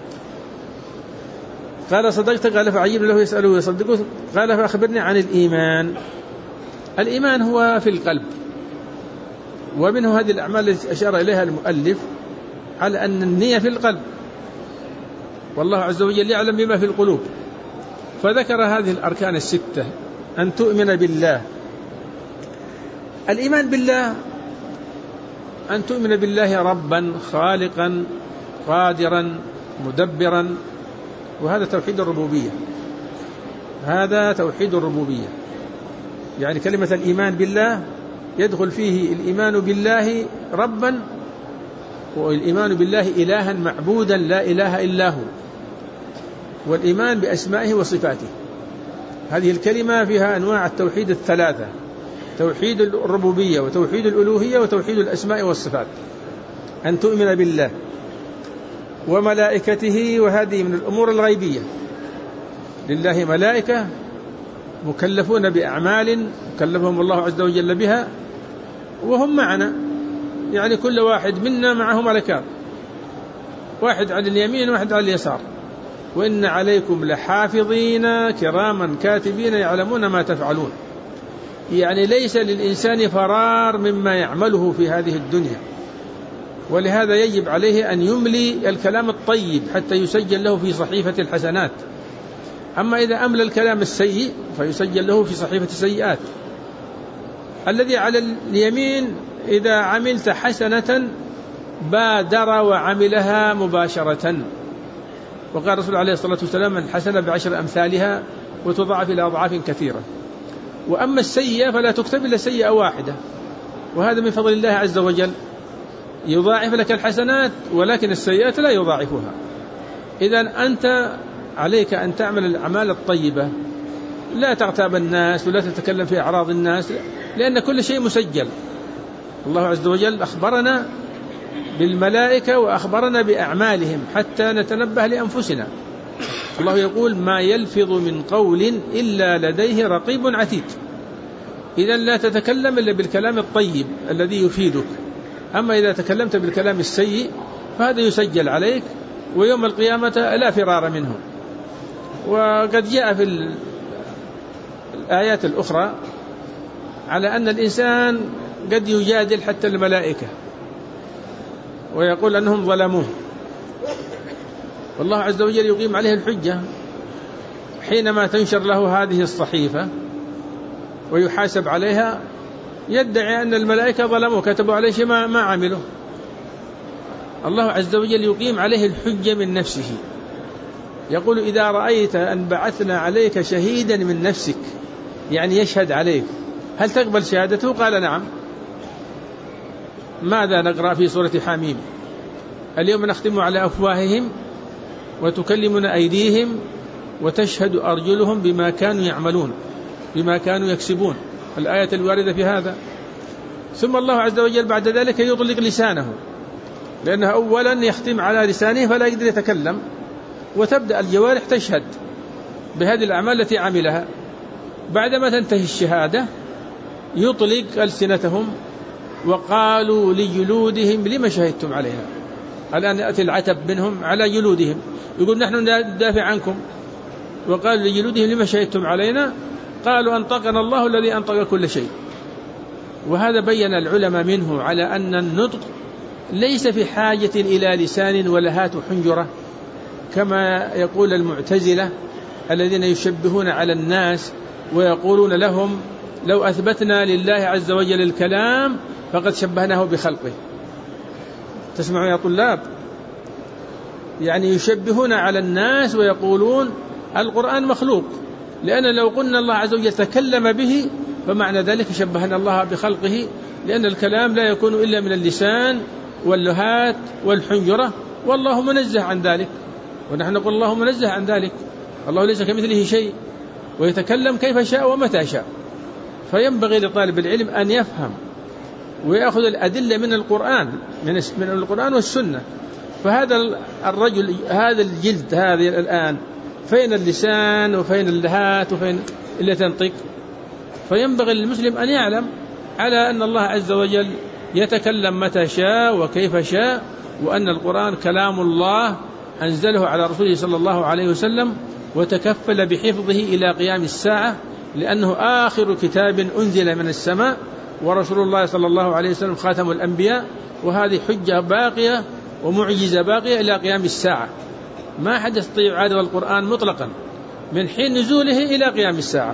قال صدقت؟ قال فعجب له يسأله ويصدقه. قال فأخبرني عن الإيمان. الإيمان هو في القلب، ومنه هذه الأعمال التي أشار إليها المؤلف على أن النية في القلب، والله عز وجل يعلم بما في القلوب، فذكر هذه الأركان الستة: أن تؤمن بالله. الإيمان بالله أن تؤمن بالله ربا خالقا قادرا مدبرا، وهذا توحيد الربوبية، هذا توحيد الربوبية. يعني كلمة الإيمان بالله يدخل فيه الإيمان بالله ربا، والإيمان بالله إلها معبودا لا إله إلا هو، والإيمان بأسمائه وصفاته. هذه الكلمة فيها أنواع التوحيد الثلاثة: توحيد الربوبية وتوحيد الألوهية وتوحيد الأسماء والصفات. أن تؤمن بالله وملائكته، وهذه من الأمور الغيبية، لله ملائكة مكلفون بأعمال كلفهم الله عز وجل بها وهم معنا، يعني كل واحد منا معه ملكان، واحد على اليمين واحد على اليسار. وإن عليكم لحافظين كراما كاتبين يعلمون ما تفعلون. يعني ليس للإنسان فرار مما يعمله في هذه الدنيا، ولهذا يجب عليه أن يملي الكلام الطيب حتى يسجل له في صحيفة الحسنات. أما إذا أملى الكلام السيء فيسجل له في صحيفة السيئات. الذي على اليمين إذا عملت حسنة بادر وعملها مباشرة، وقال الرسول عليه الصلاة والسلام: الحسنة بعشر أمثالها وتضاعف إلى أضعاف كثيرة. وأما السيئة فلا تكتب إلا سيئة واحدة، وهذا من فضل الله عز وجل، يضاعف لك الحسنات ولكن السيئات لا يضاعفها. إذن أنت عليك أن تعمل الأعمال الطيبة، لا تغتاب الناس ولا تتكلم في أعراض الناس، لأن كل شيء مسجل. الله عز وجل أخبرنا بالملائكة وأخبرنا بأعمالهم حتى نتنبه لأنفسنا. الله يقول: ما يلفظ من قول إلا لديه رقيب عتيد. إذن لا تتكلم إلا بالكلام الطيب الذي يفيدك، أما إذا تكلمت بالكلام السيء فهذا يسجل عليك، ويوم القيامة لا فرار منه. وقد جاء في الآيات الأخرى على أن الإنسان قد يجادل حتى الملائكة ويقول أنهم ظلموه، والله عز وجل يقيم عليه الحجة حينما تنشر له هذه الصحيفة ويحاسب عليها، يدعي أن الملائكة ظلموه، كتبوا عليه شيء ما, ما عملوا. الله عز وجل يقيم عليه الحجة من نفسه، يقول: إذا رأيت أن بعثنا عليك شهيدا من نفسك، يعني يشهد عليك، هل تقبل شهادته؟ قال: نعم. ماذا نقرأ في سورة حميم؟ اليوم نختم على أفواههم وتكلمنا أيديهم وتشهد أرجلهم بما كانوا يعملون، بما كانوا يكسبون، الآية الواردة في هذا. ثم الله عز وجل بعد ذلك يطلق لسانه، لأنه أولا يختم على لسانه فلا يقدر يتكلم، وتبدأ الجوارح تشهد بهذه الأعمال التي عملها. بعدما تنتهي الشهادة يطلق ألسنتهم وقالوا لجلودهم لما شهدتم عليها. الآن يأتي العتب منهم على جلودهم، يقول نحن ندافع عنكم، وقالوا لجلودهم لما شهدتم علينا، قالوا أنطقنا الله الذي أنطق كل شيء. وهذا بين العلماء منه على أن النطق ليس في حاجة إلى لسان ولهات حنجرة كما يقول المعتزلة الذين يشبهون على الناس ويقولون لهم لو أثبتنا لله عز وجل الكلام فقد شبهناه بخلقه. تسمعوا يا طلاب؟ يعني يشبهون على الناس ويقولون القرآن مخلوق، لأن لو قلنا الله عز وجل تكلم به فمعنى ذلك شبهنا الله بخلقه، لأن الكلام لا يكون إلا من اللسان واللهات والحنجرة، والله منزه عن ذلك، ونحن نقول الله منزه عن ذلك، الله ليس كمثله شيء ويتكلم كيف شاء ومتى شاء. فينبغي لطالب العلم أن يفهم ويأخذ الأدلة من القرآن من القرآن والسنة. فهذا الرجل هذا الجلد هذه الآن فين اللسان وفين اللهات وفين اللي تنطق؟ فينبغي للمسلم أن يعلم على أن الله عز وجل يتكلم متى شاء وكيف شاء، وأن القرآن كلام الله أنزله على رسوله صلى الله عليه وسلم وتكفل بحفظه إلى قيام الساعة، لأنه آخر كتاب أنزل من السماء، ورسول الله صلى الله عليه وسلم خاتم الأنبياء، وهذه حجة باقية ومعجزة باقية إلى قيام الساعة. ما حد يستطيع عدل القرآن مطلقا من حين نزوله إلى قيام الساعة.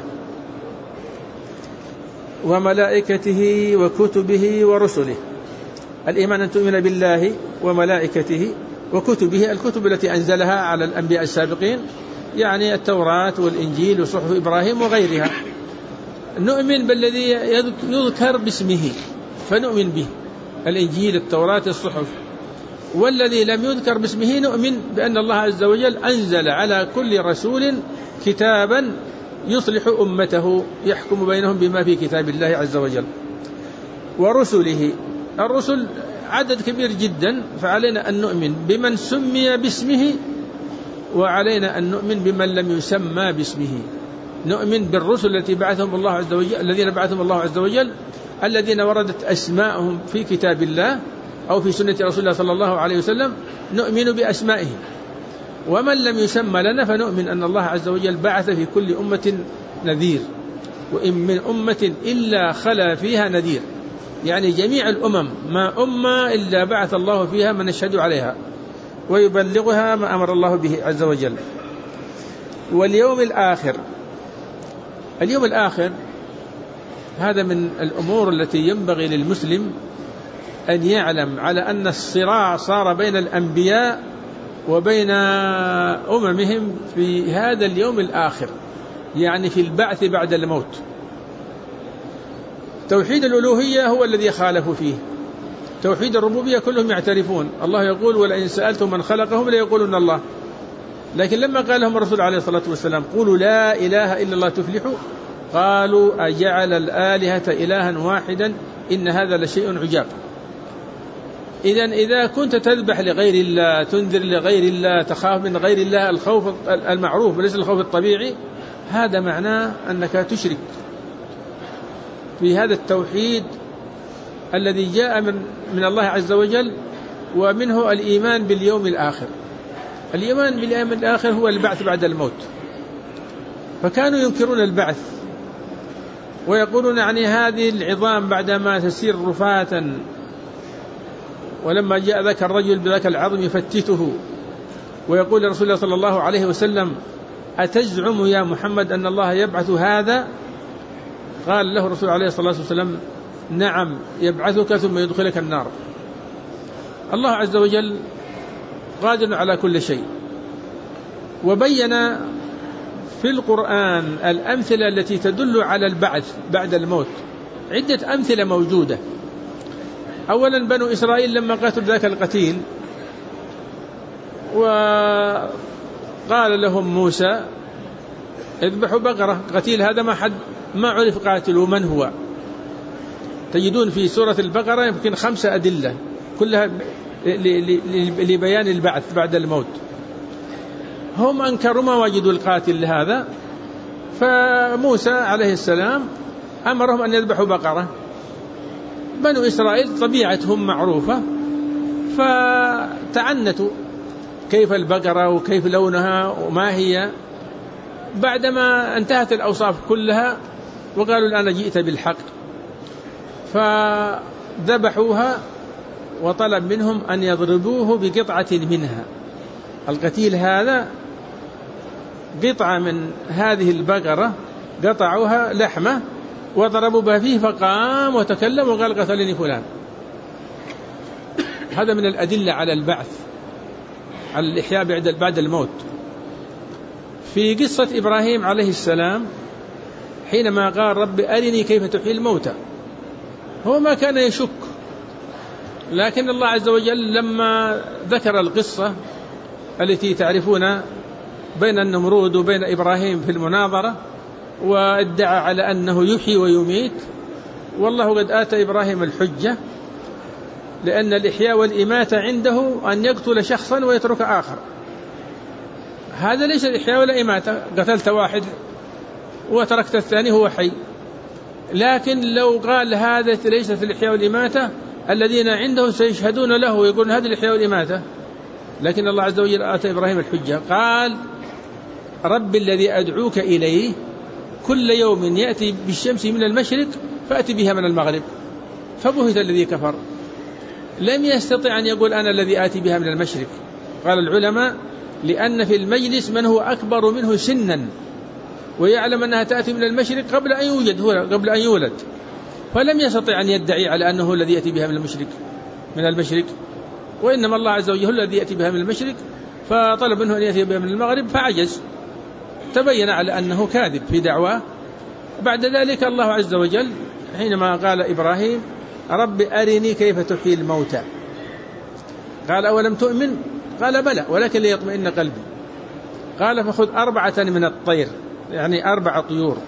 وملائكته وكتبه ورسله، الإيمان أن تؤمن بالله وملائكته وكتبه، الكتب التي أنزلها على الأنبياء السابقين، يعني التوراة والإنجيل وصحف إبراهيم وغيرها. نؤمن بالذي يذكر باسمه فنؤمن به، الإنجيل التوراة الصحف. والذي لم يذكر باسمه نؤمن بأن الله عز وجل أنزل على كل رسول كتابا يصلح أمته يحكم بينهم بما في كتاب الله عز وجل. ورسله، الرسل عدد كبير جدا، فعلينا أن نؤمن بمن سمي باسمه، وعلينا أن نؤمن بمن لم يسمى باسمه. نؤمن بالرسل التي بعثهم الله عز وجل الذين بعثهم الله عز وجل الذين وردت أسماءهم في كتاب الله أو في سنة رسول الله صلى الله عليه وسلم، نؤمن بأسمائهم. ومن لم يسمى لنا فنؤمن أن الله عز وجل بعث في كل أمة نذير، وإن من أمة إلا خلا فيها نذير، يعني جميع الأمم ما أمة إلا بعث الله فيها من يشهد عليها ويبلغها ما أمر الله به عز وجل. واليوم الآخر، اليوم الآخر هذا من الأمور التي ينبغي للمسلم أن يعلم على أن الصراع صار بين الأنبياء وبين أممهم في هذا اليوم الآخر، يعني في البعث بعد الموت. توحيد الألوهية هو الذي خالفوا فيه، توحيد الربوبية كلهم يعترفون، الله يقول ولئن سألتم من خلقهم ليقولون الله. لكن لما قال لهم الرسول عليه الصلاة والسلام قولوا لا إله إلا الله تفلحوا، قالوا أجعل الآلهة إلها واحدا إن هذا لشيء عجاب. إذن إذا كنت تذبح لغير الله، تنذر لغير الله، تخاف من غير الله الخوف المعروف وليس الخوف الطبيعي، هذا معناه أنك تشرك في هذا التوحيد الذي جاء من, من الله عز وجل، ومنه الإيمان باليوم الآخر. الإيمان باليوم الآخر هو البعث بعد الموت. فكانوا ينكرون البعث ويقولون يعني هذه العظام بعدما تسير رفاة، ولما جاء ذاك الرجل بذاك العظم يفتته، ويقول لرسول الله صلى الله عليه وسلم أتزعم يا محمد أن الله يبعث هذا؟ قال له الرسول عليه الصلاة والسلام نعم يبعثك ثم يدخلك النار. الله عز وجل قادر على كل شيء، وبين في القرآن الأمثلة التي تدل على البعث بعد الموت، عدة أمثلة موجودة. أولا بنو إسرائيل لما قاتلوا ذاك القتيل وقال لهم موسى اذبحوا بقرة، قتيل هذا ما حد ما عرف قاتله من هو. تجدون في سورة البقرة يمكن خمسة أدلة كلها لبيان البعث بعد الموت. هم أنكروا ما وجدوا القاتل لهذا، فموسى عليه السلام أمرهم أن يذبحوا بقرة. بنو إسرائيل طبيعتهم معروفة، فتعنتوا كيف البقرة وكيف لونها وما هي. بعدما انتهت الأوصاف كلها وقالوا الآن جئت بالحق، فذبحوها وطلب منهم أن يضربوه بقطعة منها. القتيل هذا قطعة من هذه البقرة قطعوها لحمة وضربوا بها فيه، فقام وتكلم وقال قتلني فلان. هذا من الأدلة على البعث، على الإحياء بعد الموت. في قصة إبراهيم عليه السلام حينما قال رب أرني كيف تحيي الموتى، هو ما كان يشك، لكن الله عز وجل لما ذكر القصة التي تعرفون بين النمرود وبين إبراهيم في المناظرة، وادعى على أنه يحيي ويميت، والله قد آتى إبراهيم الحجة، لأن الإحياء والإماتة عنده أن يقتل شخصا ويترك آخر. هذا ليس الإحياء ولا إماتة، قتلت واحد وتركت الثاني هو حي. لكن لو قال هذا ليست الإحياء والإماتة، الذين عنده سيشهدون له ويقولون هذا الإحياء والإماتة. لكن الله عز وجل آتى إبراهيم الحجة، قال رب الذي أدعوك إليه كل يوم يأتي بالشمس من المشرق فأتي بها من المغرب. فبهت الذي كفر، لم يستطع أن يقول أنا الذي آتي بها من المشرق. قال العلماء لأن في المجلس من هو أكبر منه سنا ويعلم أنها تأتي من المشرق قبل أن يوجد هو قبل أن يولد، فلم يستطع أن يدعي على أنه الذي يأتي بها من المشرق من المشرق وإنما الله عز وجل الذي يأتي بها من المشرق، فطلب منه أن يأتي بها من المغرب فعجز، تبين على أنه كاذب في دعواه. بعد ذلك الله عز وجل حينما قال إبراهيم رب أرني كيف تحيي الموتى، قال أولم تؤمن؟ قال بلى ولكن ليطمئن قلبي. قال فخذ أربعة من الطير، يعني أربع طيور،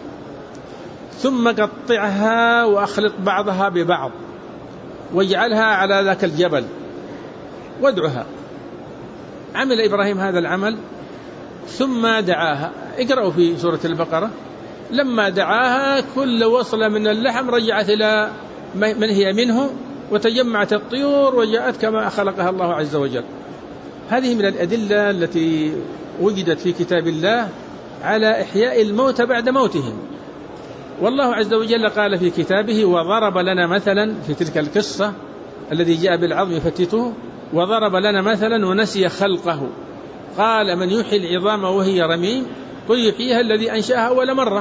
ثم قطعها وأخلط بعضها ببعض واجعلها على ذاك الجبل وادعها. عمل إبراهيم هذا العمل ثم دعاها. اقرأوا في سورة البقرة، لما دعاها كل وصلة من اللحم رجعت إلى من هي منه، وتجمعت الطيور وجاءت كما خلقها الله عز وجل. هذه من الأدلة التي وجدت في كتاب الله على إحياء الموت بعد موتهم. والله عز وجل قال في كتابه وضرب لنا مثلا في تلك القصة الذي جاء بالعظم يفتته، وضرب لنا مثلا ونسي خلقه، قال من يحيي العظام وهي رميم قل يحييها الذي أنشأها أول مرة.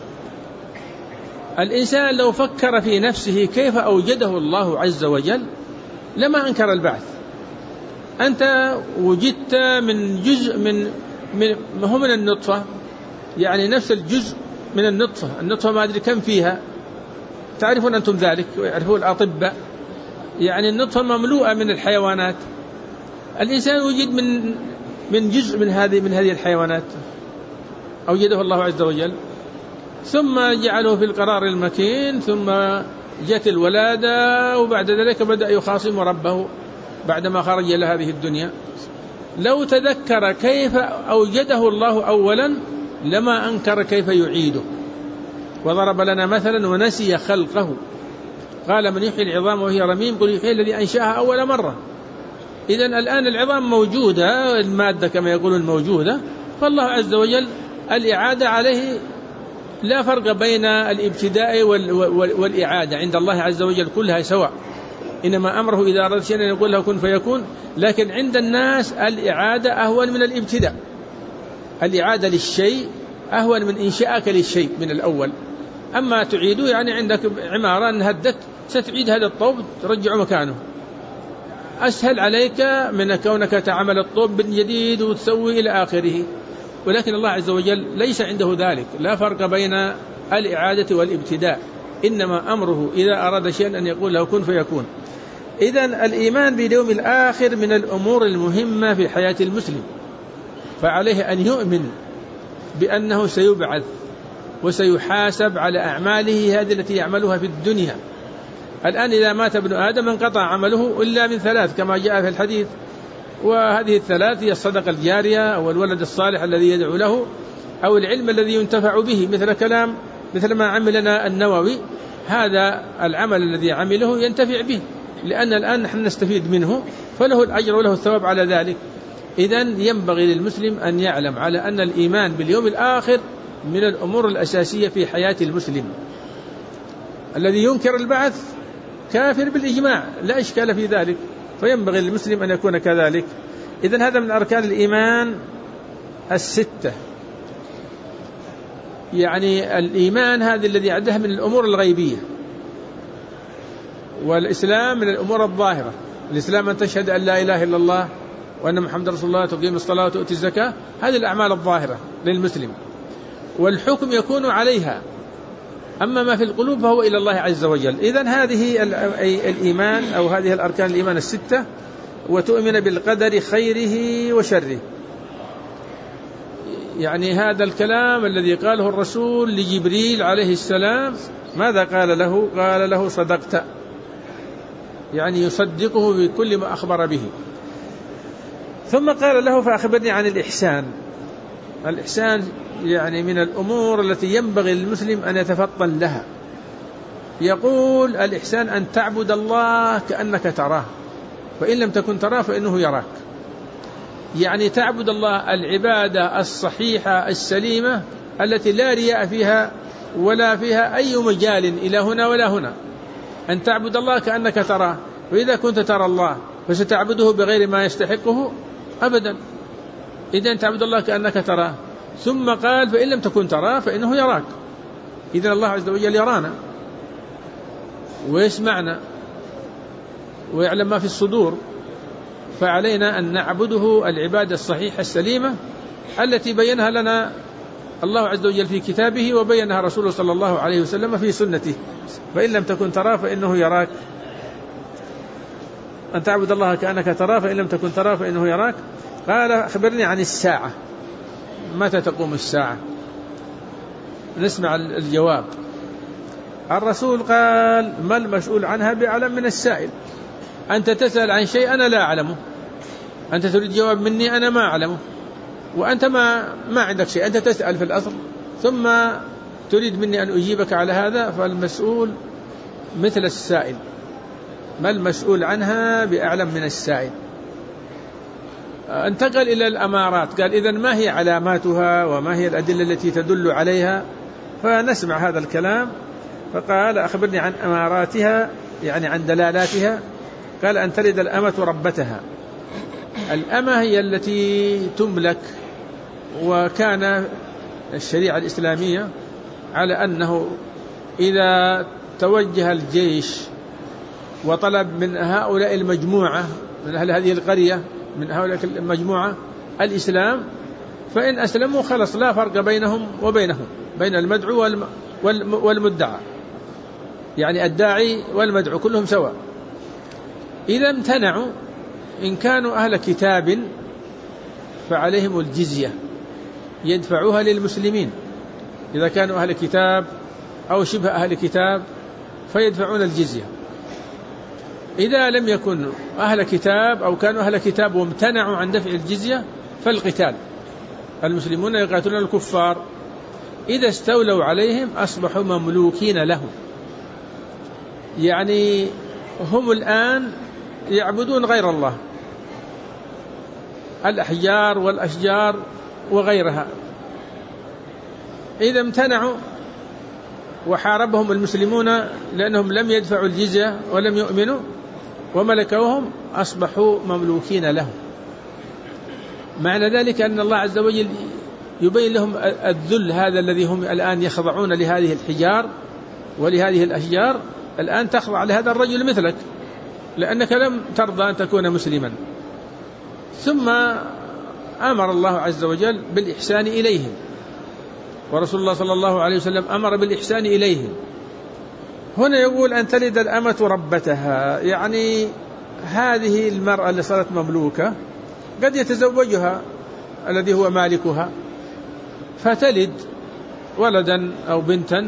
الإنسان لو فكر في نفسه كيف أوجده الله عز وجل لما أنكر البعث. أنت وجدت من جزء من من هو من النطفة، يعني نفس الجزء من النطفة. النطفة ما أدري كم فيها، تعرفون أنتم ذلك ويعرفون الأطباء، يعني النطفة مملوءة من الحيوانات. الإنسان وجد من من جزء من هذه من هذه الحيوانات أوجده الله عز وجل، ثم جعله في القرار المكين، ثم جاءت الولادة، وبعد ذلك بدأ يخاصم ربه بعدما خرج إلى هذه الدنيا. لو تذكر كيف أوجده الله أولا لما أنكر كيف يعيده. وضرب لنا مثلا ونسي خلقه، قال من يحيي العظام وهي رميم قل يحيي الذي أنشأها أول مرة. إذن الآن العظام موجودة، المادة كما يقولون موجودة، فالله عز وجل الإعادة عليه لا فرق بين الابتداء والإعادة عند الله عز وجل، كلها سواء، إنما أمره إذا أراد شيئا يقول له كن فيكون. لكن عند الناس الإعادة أهون من الابتداء، الإعادة للشيء أهون من إنشاءك للشيء من الأول. أما تعيده يعني عندك عمارة انهدت ستعيد هذا الطوب ترجع مكانه، أسهل عليك من كونك تعمل الطوب من جديد وتسوي إلى آخره. ولكن الله عز وجل ليس عنده ذلك، لا فرق بين الإعادة والابتداء، إنما أمره إذا أراد شيئا أن يقول له كن فيكون. إذن الإيمان باليوم الآخر من الأمور المهمة في حياة المسلم، فعليه أن يؤمن بأنه سيبعث وسيحاسب على أعماله هذه التي يعملها في الدنيا. الآن إذا مات ابن آدم انقطع عمله إلا من ثلاث كما جاء في الحديث، وهذه الثلاث هي الصدقة الجارية والولد الصالح الذي يدعو له أو العلم الذي ينتفع به، مثل كلام مثل ما عملنا النووي، هذا العمل الذي عمله ينتفع به، لأن الآن نحن نستفيد منه، فله الأجر وله الثواب على ذلك. إذن ينبغي للمسلم أن يعلم على أن الإيمان باليوم الآخر من الأمور الأساسية في حياة المسلم. الذي ينكر البعث كافر بالإجماع، لا إشكال في ذلك، فينبغي للمسلم أن يكون كذلك. إذن هذا من أركان الإيمان الستة. يعني الإيمان هذا الذي عده من الأمور الغيبية، والإسلام من الأمور الظاهرة. الإسلام أن تشهد أن لا إله إلا الله وأن محمد رسول الله، تقيم الصلاة وتؤتي الزكاة، هذه الأعمال الظاهرة للمسلم، والحكم يكون عليها. أما ما في القلوب فهو إلى الله عز وجل. إذن هذه الإيمان أو هذه الأركان الإيمان الستة. وتؤمن بالقدر خيره وشره. يعني هذا الكلام الذي قاله الرسول لجبريل عليه السلام، ماذا قال له؟ قال له صدقت، يعني يصدقه بكل ما أخبر به. ثم قال له فأخبرني عن الإحسان. الإحسان يعني من الأمور التي ينبغي للمسلم أن يتفطن لها. يقول الإحسان أن تعبد الله كأنك تراه، فإن لم تكن تراه فإنه يراك. يعني تعبد الله العبادة الصحيحة السليمة التي لا رياء فيها ولا فيها أي مجال إلى هنا ولا هنا. أن تعبد الله كأنك تراه، وإذا كنت ترى الله فستعبده بغير ما يستحقه أبدا. إذن تعبد الله كأنك تراه. ثم قال فإن لم تكن تراه فإنه يراك. إذن الله عز وجل يرانا ويسمعنا ويعلم ما في الصدور، فعلينا أن نعبده العبادة الصحيحة السليمة التي بينها لنا الله عز وجل في كتابه، وبينها رسوله صلى الله عليه وسلم في سنته. فإن لم تكن تراه فإنه يراك. أن تعبد الله كأنك تراه، فإن لم تكن تراه فإنه يراك. قال أخبرني عن الساعة، متى تقوم الساعة؟ نسمع الجواب. الرسول قال ما المسؤول عنها بأعلم من السائل. أنت تسأل عن شيء أنا لا أعلمه، أنت تريد جواب مني أنا ما أعلمه، وأنت ما ما عندك شيء، أنت تسأل في الأصل ثم تريد مني أن أجيبك على هذا. فالمسؤول مثل السائل، ما المسؤول عنها بأعلم من السائل. انتقل إلى الأمارات، قال إذن ما هي علاماتها وما هي الأدلة التي تدل عليها؟ فنسمع هذا الكلام. فقال أخبرني عن أماراتها، يعني عن دلالاتها. قال أن تلد الأمة ربتها. الأمة هي التي تملك، وكان الشريعة الإسلامية على أنه إذا توجه الجيش وطلب من هؤلاء المجموعة من أهل هذه القرية، من هؤلاء المجموعة الإسلام، فإن أسلموا خلص لا فرق بينهم وبينهم، بين المدعو والمدعى، يعني الداعي والمدعو كلهم سواء. إذا امتنعوا إن كانوا أهل كتاب فعليهم الجزية يدفعوها للمسلمين، إذا كانوا أهل كتاب أو شبه أهل كتاب فيدفعون الجزية. إذا لم يكونوا أهل كتاب أو كانوا أهل كتاب وامتنعوا عن دفع الجزية فالقتال، المسلمون يقاتلون الكفار، إذا استولوا عليهم أصبحوا مملوكين لهم. يعني هم الآن يعبدون غير الله، الأحجار والأشجار وغيرها. إذا امتنعوا وحاربهم المسلمون لأنهم لم يدفعوا الجزية ولم يؤمنوا وملكوهم، أصبحوا مملوكين لهم. معنى ذلك أن الله عز وجل يبين لهم الذل هذا الذي هم الآن يخضعون لهذه الحجار ولهذه الأشجار. الآن تخضع لهذا الرجل مثلك لأنك لم ترضى أن تكون مسلما. ثم أمر الله عز وجل بالإحسان إليهم، ورسول الله صلى الله عليه وسلم أمر بالإحسان إليهم. هنا يقول أن تلد الأمة ربتها، يعني هذه المرأة اللي صارت مملوكة قد يتزوجها الذي هو مالكها فتلد ولدا أو بنتا،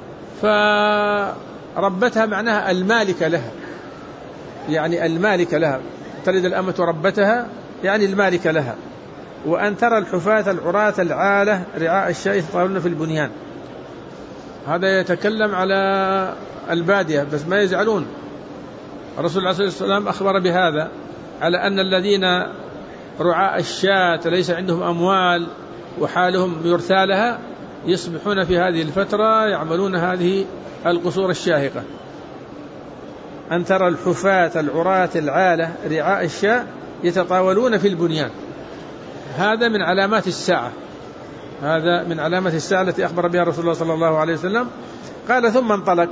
فربتها معناها المالكة لها، يعني المالكة لها. تلد الأمة ربتها يعني المالكة لها. وأن ترى الحفاة العراة العالة رعاء الشاة يتطاولون في البنيان. هذا يتكلم على البادية بس ما يزعلون. الرسول عليه الصلاة والسلام أخبر بهذا على أن الذين رعاء الشاة ليس عندهم أموال وحالهم يرثى لها يصبحون في هذه الفترة يعملون هذه القصور الشاهقة. أن ترى الحفاة العراة العالة رعاء الشاة يتطاولون في البنيان. هذا من علامات الساعة، هذا من علامات الساعة التي أخبر بها رسول الله صلى الله عليه وسلم. قال ثم انطلق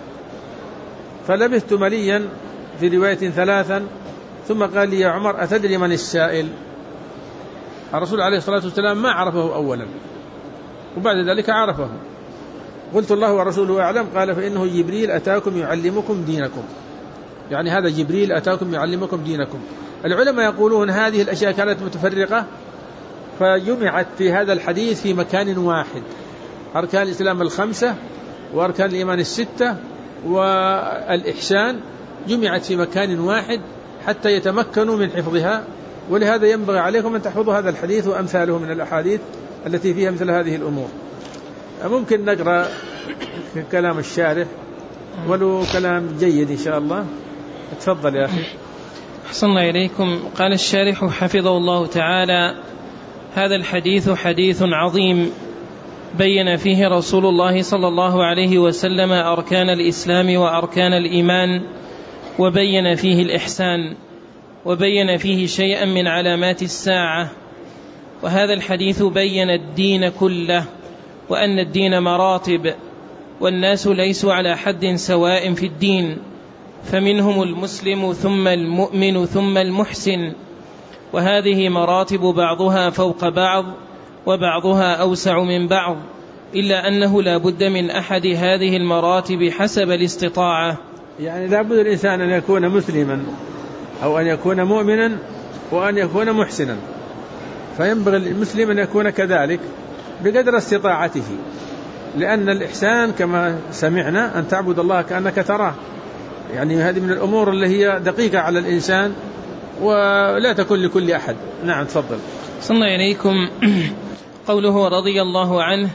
فلبثت مليا في رواية ثلاثا ثم قال لي يا عمر أتدري من السائل؟ الرسول عليه الصلاة والسلام ما عرفه أولا وبعد ذلك عرفه. قلت الله ورسوله أعلم. قال فإنه جبريل أتاكم يعلمكم دينكم، يعني هذا جبريل أتاكم يعلمكم دينكم. العلماء يقولون هذه الأشياء كانت متفرقة فجمعت في هذا الحديث في مكان واحد، أركان الإسلام الخمسة وأركان الإيمان الستة والإحسان جمعت في مكان واحد حتى يتمكنوا من حفظها. ولهذا ينبغي عليكم أن تحفظوا هذا الحديث وأمثاله من الأحاديث التي فيها مثل هذه الأمور. ممكن نقرأ كلام الشارح ولو كلام جيد إن شاء الله. تفضل يا أخي. أحسن الله إليكم. قال الشارح حفظه الله تعالى: هذا الحديث حديث عظيم بين فيه رسول الله صلى الله عليه وسلم أركان الإسلام وأركان الإيمان، وبين فيه الإحسان، وبين فيه شيئا من علامات الساعة. وهذا الحديث بين الدين كله، وأن الدين مراتب، والناس ليسوا على حد سواء في الدين، فمنهم المسلم ثم المؤمن ثم المحسن، وهذه مراتب بعضها فوق بعض وبعضها أوسع من بعض، إلا أنه لا بد من أحد هذه المراتب حسب الاستطاعة. يعني لا بد الإنسان أن يكون مسلما أو أن يكون مؤمنا وأن يكون محسنا، فينبغي المسلم أن يكون كذلك بقدر استطاعته، لأن الإحسان كما سمعنا أن تعبد الله كأنك تراه، يعني هذه من الأمور اللي هي دقيقة على الإنسان ولا تكون لكل أحد. نعم تفضل. صلى إليكم. قوله رضي الله عنه: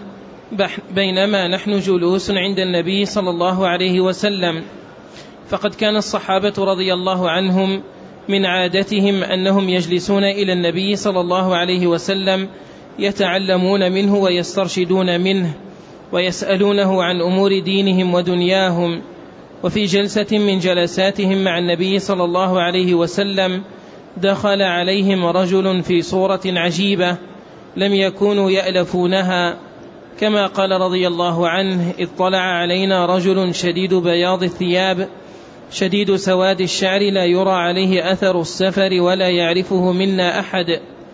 بينما نحن جلوس عند النبي صلى الله عليه وسلم. فقد كان الصحابة رضي الله عنهم من عادتهم أنهم يجلسون إلى النبي صلى الله عليه وسلم يتعلمون منه ويسترشدون منه ويسألونه عن أمور دينهم ودنياهم. وفي جلسة من جلساتهم مع النبي صلى الله عليه وسلم دخل عليهم رجل في صورة عجيبة لم يكونوا يألفونها، كما قال رضي الله عنه: اطلع علينا رجل شديد بياض الثياب شديد سواد الشعر لا يرى عليه أثر السفر ولا يعرفه منا أحد.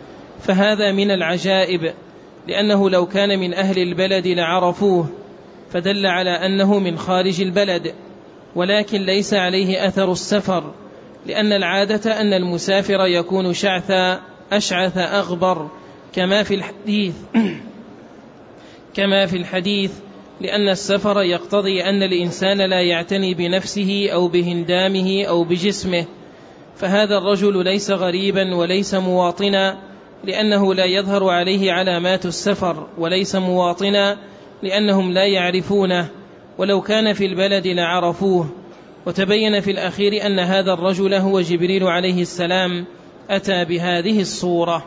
فهذا من العجائب، لأنه لو كان من أهل البلد لعرفوه، فدل على أنه من خارج البلد، ولكن ليس عليه أثر السفر، لأن العادة أن المسافر يكون شعثا أشعث أغبر كما في الحديث كما في الحديث لأن السفر يقتضي أن الإنسان لا يعتني بنفسه أو بهندامه أو بجسمه. فهذا الرجل ليس غريبا وليس مواطنا، لأنه لا يظهر عليه علامات السفر، وليس مواطنا لأنهم لا يعرفونه، ولو كان في البلد لعرفوه. وتبين في الأخير أن هذا الرجل هو جبريل عليه السلام أتى بهذه الصورة.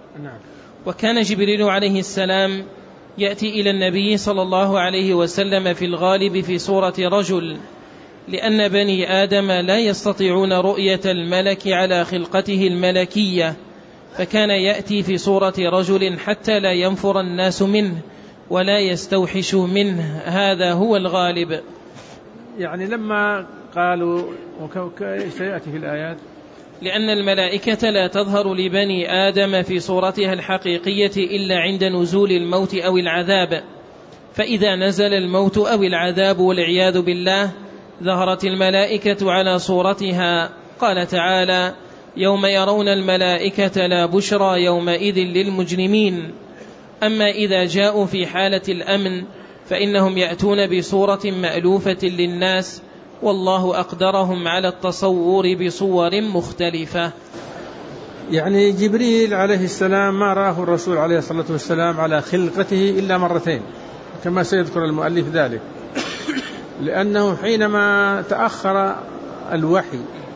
وكان جبريل عليه السلام يأتي إلى النبي صلى الله عليه وسلم في الغالب في صورة رجل، لأن بني آدم لا يستطيعون رؤية الملك على خلقته الملكية، فكان يأتي في صورة رجل حتى لا ينفر الناس منه ولا يستوحشوا منه، هذا هو الغالب. يعني لما قالوا سيأتي في الآيات: لأن الملائكة لا تظهر لبني آدم في صورتها الحقيقية إلا عند نزول الموت أو العذاب، فإذا نزل الموت أو العذاب والعياذ بالله ظهرت الملائكة على صورتها. قال تعالى: يوم يرون الملائكة لا بشرى يومئذ للمجرمين. أما إذا جاءوا في حالة الأمن فإنهم يأتون بصورة مألوفة للناس، والله أقدرهم على التصور بصور مختلفة. يعني جبريل عليه السلام ما رآه الرسول عليه الصلاة والسلام على خلقته إلا مرتين كما سيذكر المؤلف ذلك، لأنه حينما تأخر الوحي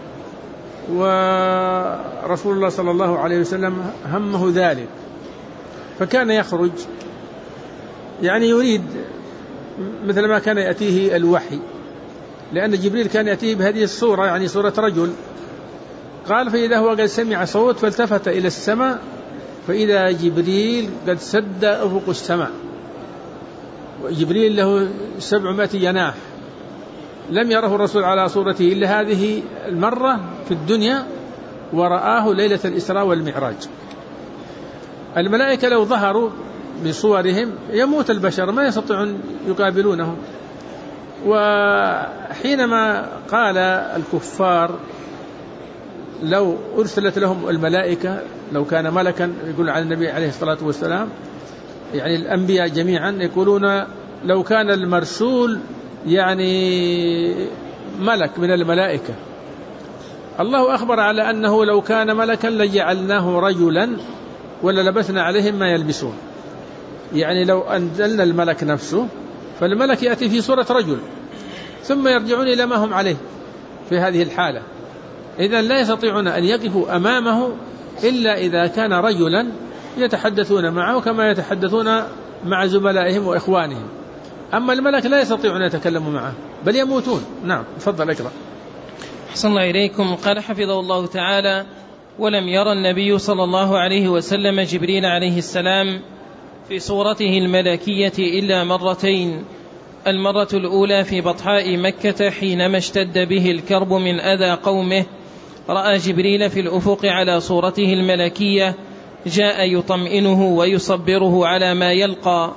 ورسول الله صلى الله عليه وسلم همه ذلك، فكان يخرج يعني يريد مثل ما كان يأتيه الوحي، لأن جبريل كان يأتيه بهذه الصورة يعني صورة رجل. قال فإذا هو قد سمع صوت فالتفت إلى السماء فإذا جبريل قد سد أفق السماء، وجبريل له سبعمائة جناح، لم يره الرسول على صورته إلا هذه المرة في الدنيا، ورآه ليلة الإسراء والمعراج. الملائكة لو ظهروا بصورهم يموت البشر، ما يستطيعون يقابلونهم. وحينما قال الكفار لو أرسلت لهم الملائكة، لو كان ملكا، يقول عن النبي عليه الصلاة والسلام يعني الأنبياء جميعا يقولون لو كان المرسول يعني ملك من الملائكة. الله أخبر على أنه لو كان ملكا لجعلناه رجلا ولا لبسنا عليهم ما يلبسون، يعني لو أنزلنا الملك نفسه فالملك يأتي في صورة رجل ثم يرجعون إلى ما هم عليه في هذه الحالة. إذن لا يستطيعون أن يقفوا أمامه إلا إذا كان رجلا يتحدثون معه كما يتحدثون مع زملائهم وإخوانهم، أما الملك لا يستطيعون أن يتكلموا معه بل يموتون. نعم، تفضل اقرأ. أحسن الله إليكم. قال حفظه الله تعالى: ولم يرى النبي صلى الله عليه وسلم جبريل عليه السلام في صورته الملكية إلا مرتين، المرة الأولى في بطحاء مكة حينما اشتد به الكرب من أذى قومه، رأى جبريل في الأفق على صورته الملكية جاء يطمئنه ويصبره على ما يلقى.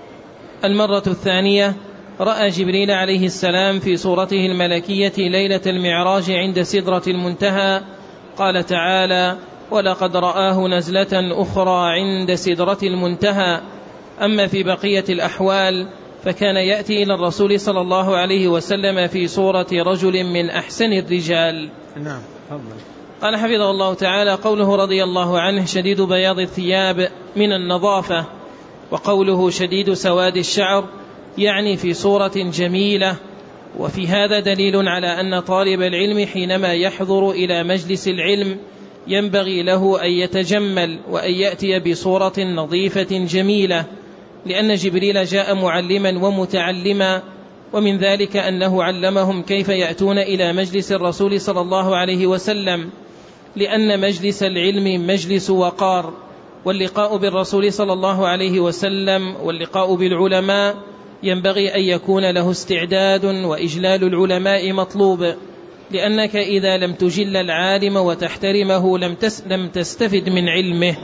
المرة الثانية رأى جبريل عليه السلام في صورته الملكية ليلة المعراج عند سدرة المنتهى، قال تعالى: ولقد رآه نزلة أخرى عند سدرة المنتهى. أما في بقية الأحوال فكان يأتي إلى الرسول صلى الله عليه وسلم في صورة رجل من أحسن الرجال. نعم. قال حفظه الله تعالى: قوله رضي الله عنه شديد بياض الثياب من النظافة، وقوله شديد سواد الشعر يعني في صورة جميلة. وفي هذا دليل على أن طالب العلم حينما يحضر إلى مجلس العلم ينبغي له أن يتجمل وأن يأتي بصورة نظيفة جميلة، لأن جبريل جاء معلما ومتعلما، ومن ذلك أنه علمهم كيف يأتون إلى مجلس الرسول صلى الله عليه وسلم، لأن مجلس العلم مجلس وقار، واللقاء بالرسول صلى الله عليه وسلم واللقاء بالعلماء ينبغي أن يكون له استعداد، وإجلال العلماء مطلوب، لأنك إذا لم تجل العالم وتحترمه لم تستفد من علمه.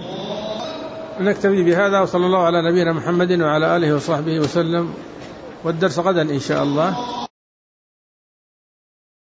نكتفي بهذا، وصلى الله على نبينا محمد وعلى آله وصحبه وسلم، والدرس غدا إن شاء الله.